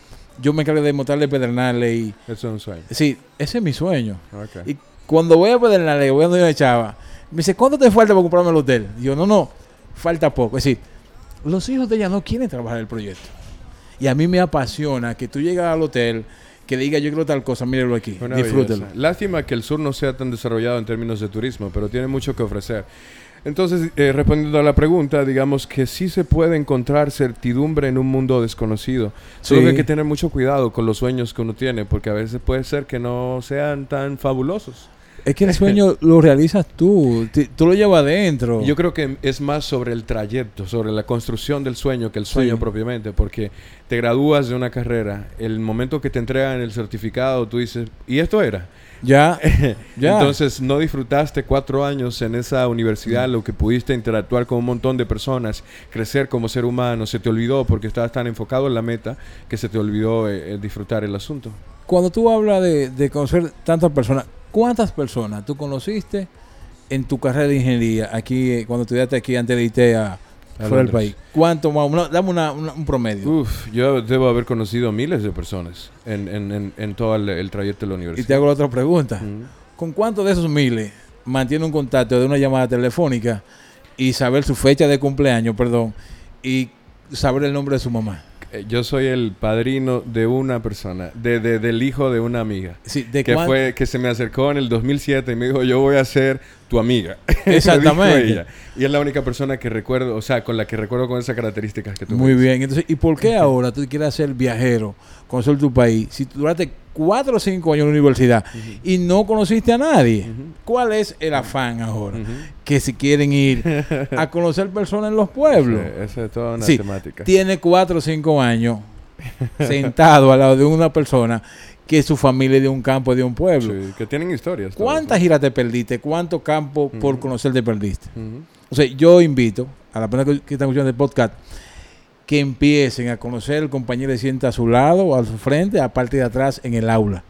yo me encargo de montarle Pedernales y... Eso es un sueño. Sí, ese es mi sueño. Okay. Y cuando voy a Pedernales, voy a donde yo chava, me dice, ¿cuánto te falta para comprarme el hotel? Y yo, no, no, falta poco. Es decir, los hijos de ella no quieren trabajar el proyecto. Y a mí me apasiona que tú llegas al hotel, que diga yo quiero tal cosa, mírelo aquí, Una disfrútelo. belleza. Lástima que el sur no sea tan desarrollado en términos de turismo, pero tiene mucho que ofrecer. Entonces, eh, respondiendo a la pregunta, digamos que sí se puede encontrar certidumbre en un mundo desconocido. Solo Sí. que hay que tener mucho cuidado con los sueños que uno tiene, porque a veces puede ser que no sean tan fabulosos. Es que el sueño lo realizas tú, Ti- tú lo llevas adentro. Yo creo que es más sobre el trayecto, sobre la construcción del sueño que el sueño Sí. propiamente, porque te gradúas de una carrera, el momento que te entregan el certificado, tú dices, ¿y esto era? Ya, ya. Entonces no disfrutaste cuatro años en esa universidad, lo que pudiste interactuar con un montón de personas, crecer como ser humano, se te olvidó porque estabas tan enfocado en la meta que se te olvidó eh, eh, disfrutar el asunto. Cuando tú hablas de, de conocer tantas personas, ¿cuántas personas tú conociste en tu carrera de ingeniería aquí, eh, cuando estudiaste aquí antes de irte a, A fuera del Londres. país? ¿Cuánto más? Una- dame una- una- un promedio. Uf, yo debo haber conocido miles de personas en, en, en, en todo el, el trayecto de la Y te universidad. hago la otra pregunta. Ujú. ¿Con cuántos de esos miles mantiene un contacto de una llamada telefónica y saber su fecha de cumpleaños, perdón, y saber el nombre de su mamá? Eh, Yo soy el padrino de una persona, de, de, del hijo de una amiga. Sí, de Que cuán- fue que se me acercó en el dos mil siete y me dijo, yo voy a ser tu amiga. Me Exactamente. dijo ella. Y es la única persona que recuerdo, o sea, con la que recuerdo con esas características que tú Muy me dices. bien. Entonces, ¿y por qué ahora tú quieres ser viajero, conocer tu país, si tú duraste cuatro o cinco años en la universidad y no conociste a nadie? Ujú. ¿Cuál es el afán ahora? Ujú. Que si quieren ir a conocer personas en los pueblos. Sí, esa es toda una Sí, temática. tiene cuatro o cinco años sentado al lado de una persona que su familia es de un campo, de un pueblo. Sí, que tienen historias. todas, ¿Cuántas ¿no? giras te perdiste? ¿Cuántos campos por Ujú. conocer te perdiste? Ujú. O sea, yo invito a la persona que, que están escuchando el podcast que empiecen a conocer el compañero que sienta a su lado o a su frente, a parte de atrás en el aula.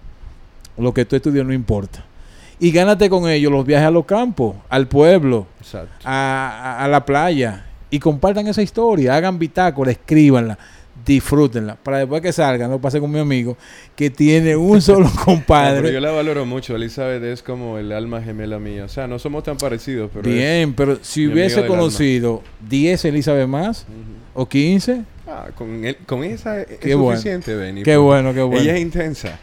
Lo que tú estudias no importa. Y gánate con ellos los viajes a los campos, al pueblo, Exacto. a, a- a la playa. Y compartan esa historia, hagan bitácora, escríbanla, disfrútenla. Para después que salgan, no pase con mi amigo, que tiene un solo No, compadre. pero yo la valoro mucho. Elizabeth es como el alma gemela mía. O sea, no somos tan parecidos, pero es- Bien, pero si mi hubiese amigo del conocido diez Elizabeth más Ujú. o quince, Ah, con, él- con esa es Qué bueno. suficiente, Benny. qué bueno, qué bueno. Ella es intensa.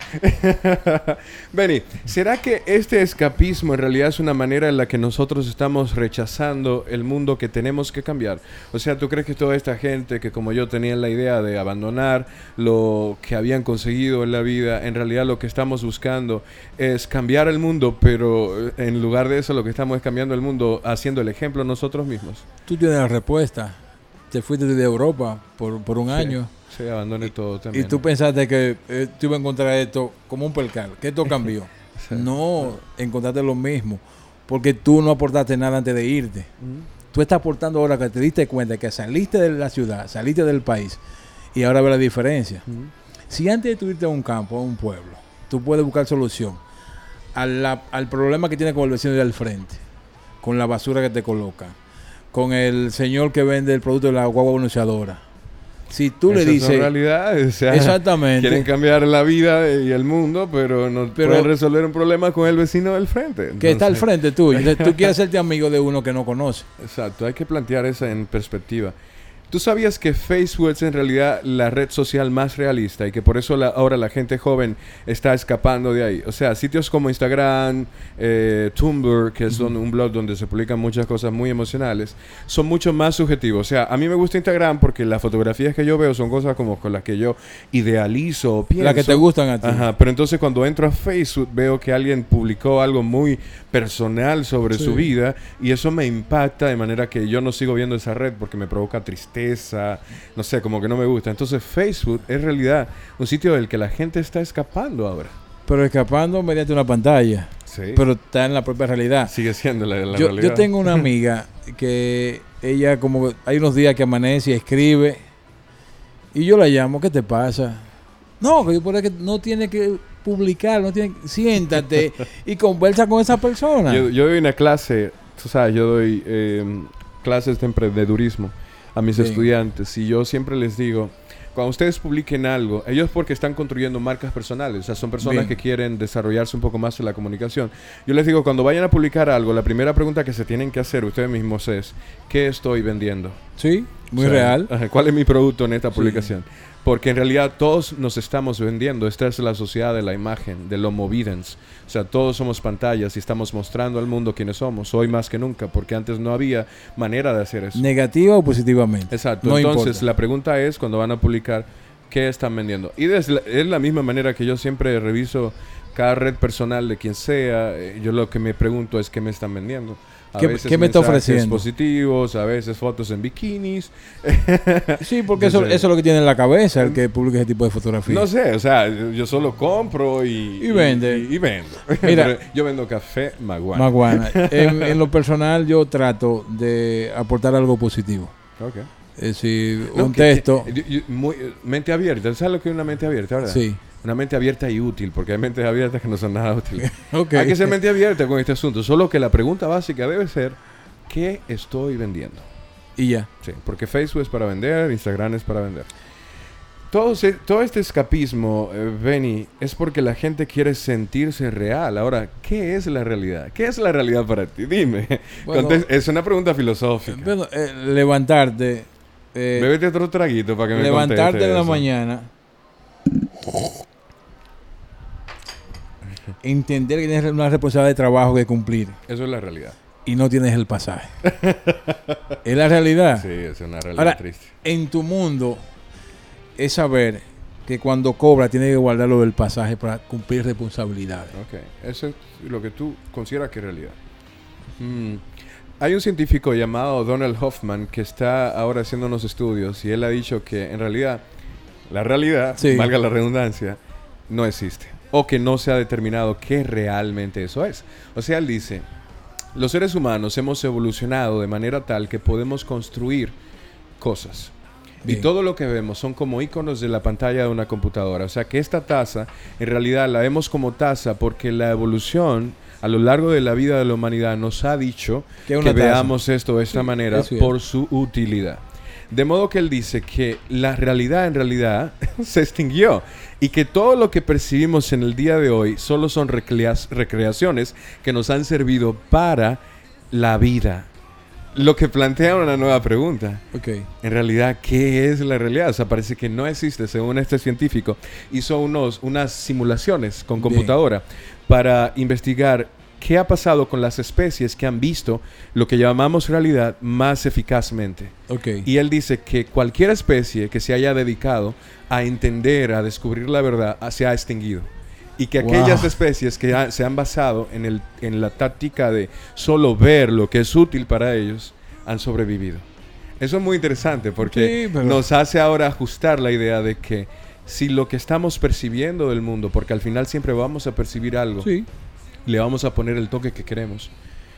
Benny, ¿será que este escapismo en realidad es una manera en la que nosotros estamos rechazando el mundo que tenemos que cambiar? O sea, ¿tú crees que toda esta gente que como yo tenían la idea de abandonar lo que habían conseguido en la vida, en realidad lo que estamos buscando es cambiar el mundo, pero eh, en lugar de eso lo que estamos es cambiando el mundo haciendo el ejemplo nosotros mismos? Tú tienes la respuesta. Te fuiste de Europa por, por un Sí. año Sí, abandone todo y también. tú pensaste que eh, tú ibas a encontrar esto como un percal, que esto cambió. Sí. No, encontraste lo mismo, porque tú no aportaste nada antes de irte. Ujú. Tú estás aportando ahora que te diste cuenta que saliste de la ciudad, saliste del país y ahora ves la diferencia. Ujú. Si antes de tú irte a un campo, a un pueblo, tú puedes buscar solución a la- al problema que tienes con el vecino de al frente, con la basura que te colocan, con el señor que vende el producto de la guagua anunciadora. Si tú le Esas son dices... realidades, o sea, Exactamente. quieren cambiar la vida y el mundo, pero no Pero- pueden resolver un problema con el vecino del frente. Que está al Entonces, frente tuyo. Entonces, tú quieres hacerte amigo de uno que no conoce. Exacto, hay que plantear eso en perspectiva. ¿Tú sabías que Facebook es en realidad la red social más realista y que por eso la- ahora la gente joven está escapando de ahí? O sea, sitios como Instagram, eh, Tumblr, que es donde- un blog donde se publican muchas cosas muy emocionales, son mucho más subjetivos. O sea, a mí me gusta Instagram porque las fotografías que yo veo son cosas como con las que yo idealizo o pienso. Las que te gustan a ti. Ajá, pero entonces cuando entro a Facebook veo que alguien publicó algo muy personal sobre Sí. su vida y eso me impacta de manera que yo no sigo viendo esa red porque me provoca tristeza, no sé, como que no me gusta. Entonces Facebook es en realidad un sitio del que la gente está escapando ahora. Pero escapando mediante una pantalla. Sí. Pero está en la propia realidad. Sigue siendo la, la Yo, realidad. yo tengo una amiga que ella como... Hay unos días que amanece y escribe. Y yo la llamo, ¿qué te pasa? No, que yo por ahí que no tiene que publicar, no tiene... Siéntate y conversa con esa persona. Yo, yo doy una clase, tú sabes, yo doy eh, clases de emprendedurismo a mis Sí. estudiantes y yo siempre les digo, cuando ustedes publiquen algo, ellos porque están construyendo marcas personales, o sea, son personas Bien. que quieren desarrollarse un poco más en la comunicación. Yo les digo, cuando vayan a publicar algo, la primera pregunta que se tienen que hacer ustedes mismos es, ¿qué estoy vendiendo? Sí, muy O sea, real. ajá, ¿cuál es mi producto en esta Sí. publicación? Porque en realidad todos nos estamos vendiendo. Esta es la sociedad de la imagen, del homo videns. O sea, todos somos pantallas y estamos mostrando al mundo quiénes somos, hoy más que nunca, porque antes no había manera de hacer eso. Negativa o positivamente. Exacto. No Entonces, importa. la pregunta es cuando van a publicar, ¿qué están vendiendo? Y es la, es la misma manera que yo siempre reviso cada red personal de quien sea. eh, Yo lo que me pregunto es, ¿qué me están vendiendo? A ¿Qué- veces qué me está mensajes ofreciendo? positivos, a veces fotos en bikinis. Sí, porque eso, Entonces- eso es lo que tiene en la cabeza el que publica ese tipo de fotografías. No sé, o sea, yo solo compro y... Y vende. Y, y vendo. Mira. Pero yo vendo café Maguana. Maguana. en, en lo personal yo trato de aportar algo positivo. Ok. Es decir, No, un que- texto. que- yo- yo- muy- mente abierta. ¿Sabes lo que es una mente abierta, verdad? Sí. Una mente abierta y útil, porque hay mentes abiertas que no son nada útiles. Ok. Hay que ser mente abierta con este asunto. Solo que la pregunta básica debe ser, ¿qué estoy vendiendo? Y ya. Sí, porque Facebook es para vender, Instagram es para vender. Todo, se- todo este escapismo, eh, Benny, es porque la gente quiere sentirse real. Ahora, ¿qué es la realidad? ¿Qué es la realidad para ti? Dime. Bueno, Contest- es una pregunta filosófica. Bueno, eh, levantarte. eh, Bébete otro traguito para que me levantarte conteste en la eso. mañana. Entender que tienes una responsabilidad de trabajo que cumplir Eso es la realidad. y no tienes el pasaje. Es la realidad. Sí, es una realidad Ahora, triste. en tu mundo es saber que cuando cobra tienes que guardar lo del pasaje para cumplir responsabilidades. Ok, eso es lo que tú consideras que es realidad. Mm. Hay un científico llamado Donald Hoffman que está ahora haciendo unos estudios y él ha dicho que en realidad la realidad, Sí. valga la redundancia, no existe. O que no se ha determinado qué realmente eso es. O sea, él dice, los seres humanos hemos evolucionado de manera tal que podemos construir cosas. Bien. Y todo lo que vemos son como iconos de la pantalla de una computadora. O sea que esta taza, en realidad la vemos como taza porque la evolución a lo largo de la vida de la humanidad nos ha dicho Que que, es una taza. veamos esto de esta Sí, manera eso es. por su utilidad. De modo que él dice que la realidad en realidad se extinguió y que todo lo que percibimos en el día de hoy solo son recrea- recreaciones que nos han servido para la vida. Lo que plantea una nueva pregunta. Ok. En realidad, ¿qué es la realidad? O sea, parece que no existe. Según este científico, hizo unos, unas simulaciones con Bien. computadora para investigar qué ha pasado con las especies que han visto lo que llamamos realidad más eficazmente. Ok. Y él dice que cualquier especie que se haya dedicado a entender, a descubrir la verdad, ah, se ha extinguido. Y que Wow. aquellas especies que ha- se han basado en, el, en la táctica de solo ver lo que es útil para ellos, han sobrevivido. Eso es muy interesante porque Sí, pero- nos hace ahora ajustar la idea de que si lo que estamos percibiendo del mundo, porque al final siempre vamos a percibir algo, Sí. le vamos a poner el toque que queremos.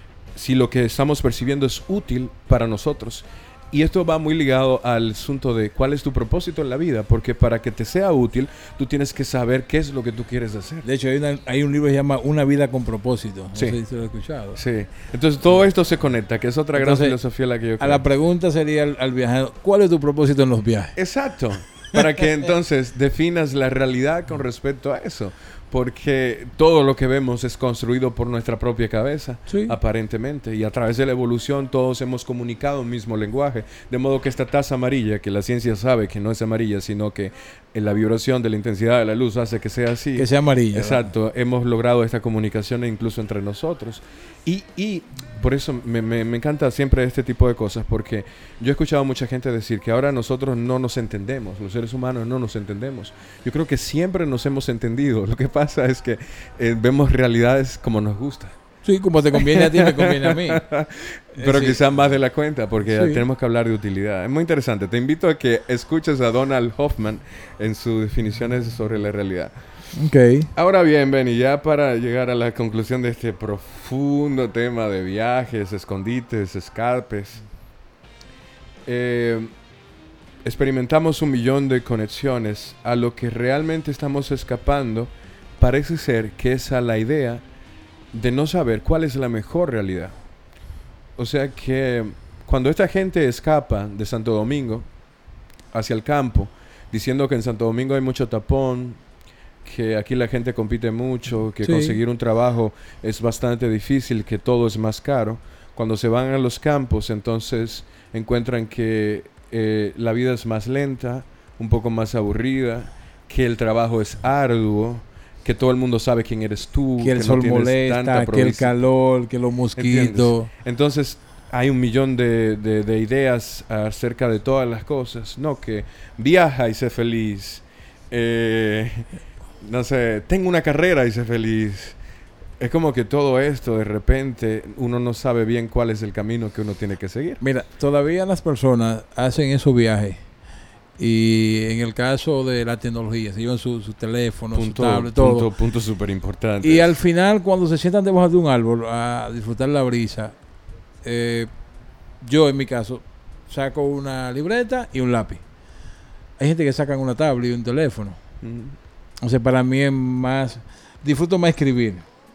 Si lo que estamos percibiendo es útil para nosotros. Y esto va muy ligado al asunto de cuál es tu propósito en la vida, porque para que te sea útil, tú tienes que saber qué es lo que tú quieres hacer. De hecho, hay, una- hay un libro que se llama Una vida con propósito. No Sí. sé si lo he escuchado. Sí. Entonces todo esto se conecta, que es otra gran Entonces, filosofía la que yo A creo. la pregunta sería al, al viajero, ¿cuál es tu propósito en los viajes? Exacto. Para que entonces definas la realidad con respecto a eso. Porque todo lo que vemos es construido por nuestra propia cabeza, Sí. aparentemente. Y a través de la evolución todos hemos comunicado un mismo lenguaje. De modo que esta taza amarilla, que la ciencia sabe que no es amarilla, sino que en la vibración de la intensidad de la luz hace que sea así. Que sea amarillo. Exacto, hemos logrado esta comunicación incluso entre nosotros. Y, y por eso me, me, me encanta siempre este tipo de cosas, porque yo he escuchado a mucha gente decir que ahora nosotros no nos entendemos, los seres humanos no nos entendemos. Yo creo que siempre nos hemos entendido. Lo que pasa es que eh, vemos realidades como nos gusta. Sí, como te conviene a ti, me conviene a mí. Pero sí. quizás más de la cuenta, porque Sí. tenemos que hablar de utilidad. Es muy interesante. Te invito a que escuches a Donald Hoffman en sus definiciones sobre la realidad. Ok. Ahora bien, Benny, ya para llegar a la conclusión de este profundo tema de viajes, escondites, escapes, eh, experimentamos un millón de conexiones. A lo que realmente estamos escapando parece ser que es a la idea de no saber cuál es la mejor realidad. O sea que cuando esta gente escapa de Santo Domingo hacia el campo, diciendo que en Santo Domingo hay mucho tapón, que aquí la gente compite mucho, que Sí. conseguir un trabajo es bastante difícil, que todo es más caro. Cuando se van a los campos, entonces encuentran que eh, la vida es más lenta, un poco más aburrida, que el trabajo es arduo, que todo el mundo sabe quién eres tú, Que el no sol tienes molesta, tanta que el provisi- calor, que los mosquitos. ¿Entiendes? Entonces hay un millón de, de- de ideas acerca de todas las cosas. No, que viaja y sé feliz. Eh, no sé, tengo una carrera y sé feliz. Es como que todo esto, de repente, uno no sabe bien cuál es el camino que uno tiene que seguir. Mira, todavía las personas hacen esos viajes y en el caso de la tecnología, se llevan su, su teléfono, Punto, su tablet, todo. punto, punto súper importante. Y al final, cuando se sientan debajo de un árbol a disfrutar la brisa, eh, yo en mi caso saco una libreta y un lápiz. Hay gente que sacan una tablet y un teléfono. Mm. O sea, para mí es más... Disfruto más escribir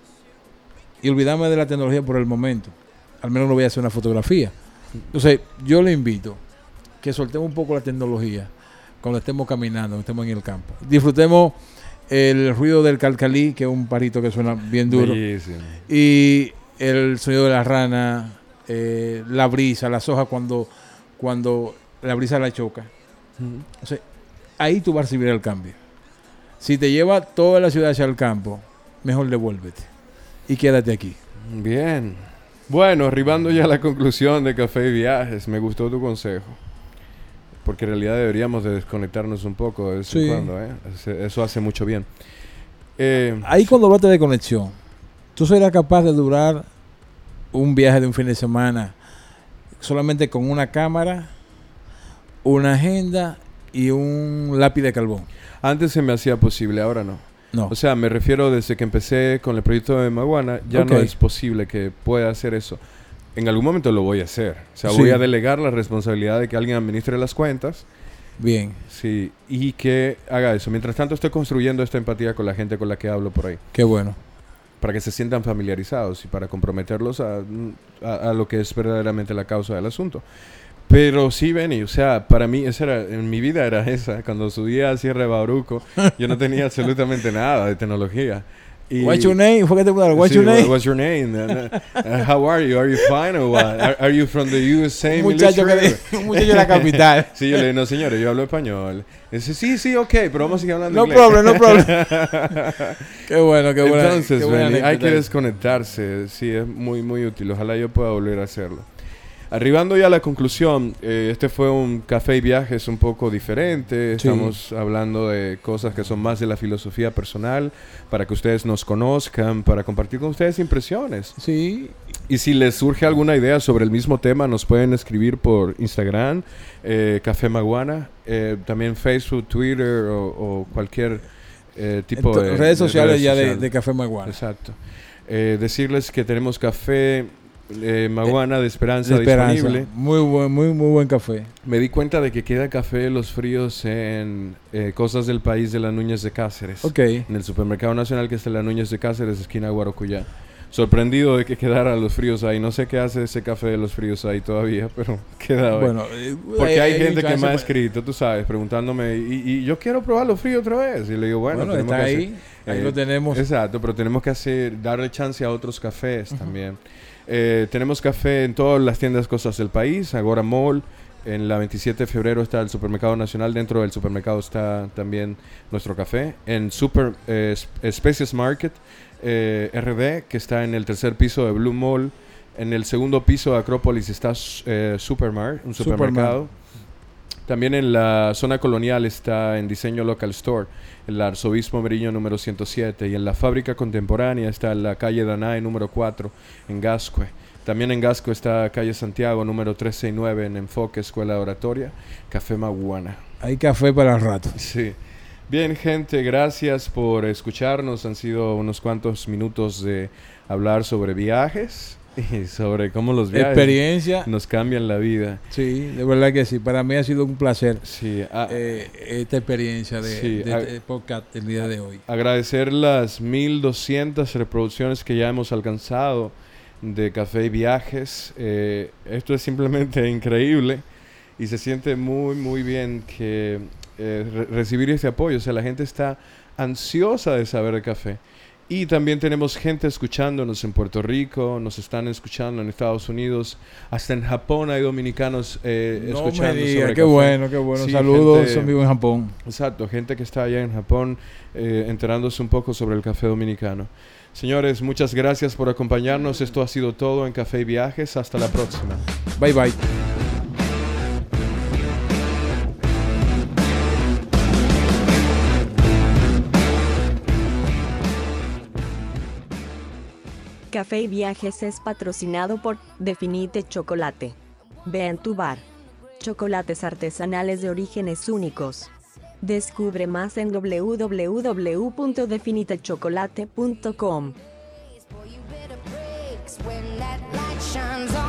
y olvidarme de la tecnología por el momento. Al menos no voy a hacer una fotografía. Entonces, yo le invito que soltemos un poco la tecnología cuando estemos caminando, cuando estemos en el campo. Disfrutemos el ruido del calcalí, que es un parito que suena bien duro, Bellísimo. y el sonido de la rana, eh, la brisa, las hojas cuando, cuando la brisa la choca. Mm. O sea, ahí tú vas a recibir el cambio. Si te lleva toda la ciudad hacia el campo, mejor devuélvete y quédate aquí. Bien. Bueno, arribando ya a la conclusión de Café y Viajes, me gustó tu consejo. Porque en realidad deberíamos de desconectarnos un poco de vez en Sí. cuando, ¿eh? Ese- Eso hace mucho bien. Eh, Ahí cuando hablaste de conexión, tú serás capaz de durar un viaje de un fin de semana solamente con una cámara, una agenda y un lápiz de carbón. Antes se me hacía posible, ahora no. No. O sea, me refiero desde que empecé con el proyecto de Maguana, ya Ok. no es posible que pueda hacer eso. En algún momento lo voy a hacer. O sea, Sí. voy a delegar la responsabilidad de que alguien administre las cuentas. Bien, Sí, y que haga eso. Mientras tanto, estoy construyendo esta empatía con la gente con la que hablo por ahí. qué bueno. Para que se sientan familiarizados y para comprometerlos a, a, a lo que es verdaderamente la causa del asunto. Pero sí, Benny, o sea, para mí, esa era, en mi vida era esa. Cuando subía a Sierra de Bauruco, yo no tenía absolutamente nada de tecnología. Y What's your name? Fue que te preguntaron, What's sí, your what- name? What's your name? Uh, uh, how are you? Are you fine or what? Are, are you from the U S A Un muchacho, que military? de- un muchacho de la capital. Sí, yo le dije, no, señores, yo hablo español. Dice, sí, sí, ok, pero vamos a seguir hablando No inglés. problem, no problem. Qué bueno, qué bueno. Entonces, qué buena Benny, hay anécdota. que desconectarse. Sí, es muy, muy útil. Ojalá yo pueda volver a hacerlo. Arribando ya a la conclusión, eh, este fue un café y viajes un poco diferente. Sí. Estamos hablando de cosas que son más de la filosofía personal, para que ustedes nos conozcan, para compartir con ustedes impresiones. Sí, Y si les surge alguna idea sobre el mismo tema, nos pueden escribir por Instagram, eh, Café Maguana, eh, también Facebook, Twitter o, o cualquier eh, tipo Ento- de redes de sociales redes ya de, sociales. de Café Maguana. Exacto. Eh, decirles que tenemos café eh, Maguana de Esperanza, De Esperanza. disponible. Muy buen, muy, muy buen café. Me di cuenta de que queda café de los fríos en eh, Cosas del País de la Núñez de Cáceres. Ok. En el Supermercado Nacional que está en la Núñez de Cáceres, esquina Guarocuyá. Sorprendido de que quedara los fríos ahí. No sé qué hace ese café de los fríos ahí todavía, pero queda ahí. Bueno, eh, Porque hay, hay gente que chance me ha pa- escrito, tú sabes, preguntándome, y, y yo quiero probarlo frío otra vez. Y le digo, bueno, Bueno, tenemos está que hacer- ahí. Ahí eh, lo tenemos. Exacto, pero tenemos que hacer, darle chance a otros cafés también. Eh, tenemos café en todas las tiendas Cosas del País, Agora Mall. En la veintisiete de febrero está el Supermercado Nacional. Dentro del supermercado está también nuestro café. En Super eh, Sp- Species Market eh, R D, que está en el tercer piso de Blue Mall. En el segundo piso de Acrópolis está eh, Supermart, un supermercado. También en la zona colonial está en Diseño Local Store, el Arzobispo Meriño número ciento siete. Y en la Fábrica Contemporánea está en la calle Danae número cuatro, en Gascue. También en Gascue está calle Santiago número trescientos sesenta y nueve, en Enfoque Escuela de Oratoria, Café Maguana. Hay café para el rato. Sí. Bien, gente, gracias por escucharnos. Han sido unos cuantos minutos de hablar sobre viajes y sobre cómo los viajes Experiencia. nos cambian la vida. Sí, de verdad que sí. Para mí ha sido un placer Sí, a- eh, esta experiencia de, Sí, de a- este podcast el día de hoy. agradecer las mil doscientas reproducciones que ya hemos alcanzado de Café y Viajes. Eh, esto es simplemente increíble y se siente muy, muy bien que eh, re- recibir este apoyo. O sea, la gente está ansiosa de saber de café. Y también tenemos gente escuchándonos en Puerto Rico, nos están escuchando en Estados Unidos, hasta en Japón hay dominicanos eh, No escuchando me diga, sobre qué café. bueno, qué bueno. Sí, Saludos, gente- amigos en Japón. Exacto, gente que está allá en Japón eh, enterándose un poco sobre el café dominicano. Señores, muchas gracias por acompañarnos. Esto ha sido todo en Café y Viajes. Hasta la próxima. Bye, bye. Café y Viajes es patrocinado por Definite Chocolate. Ve en tu bar. Chocolates artesanales de orígenes únicos. Descubre más en w w w punto definite chocolate punto com. Boy, you better breaks when that light shines on.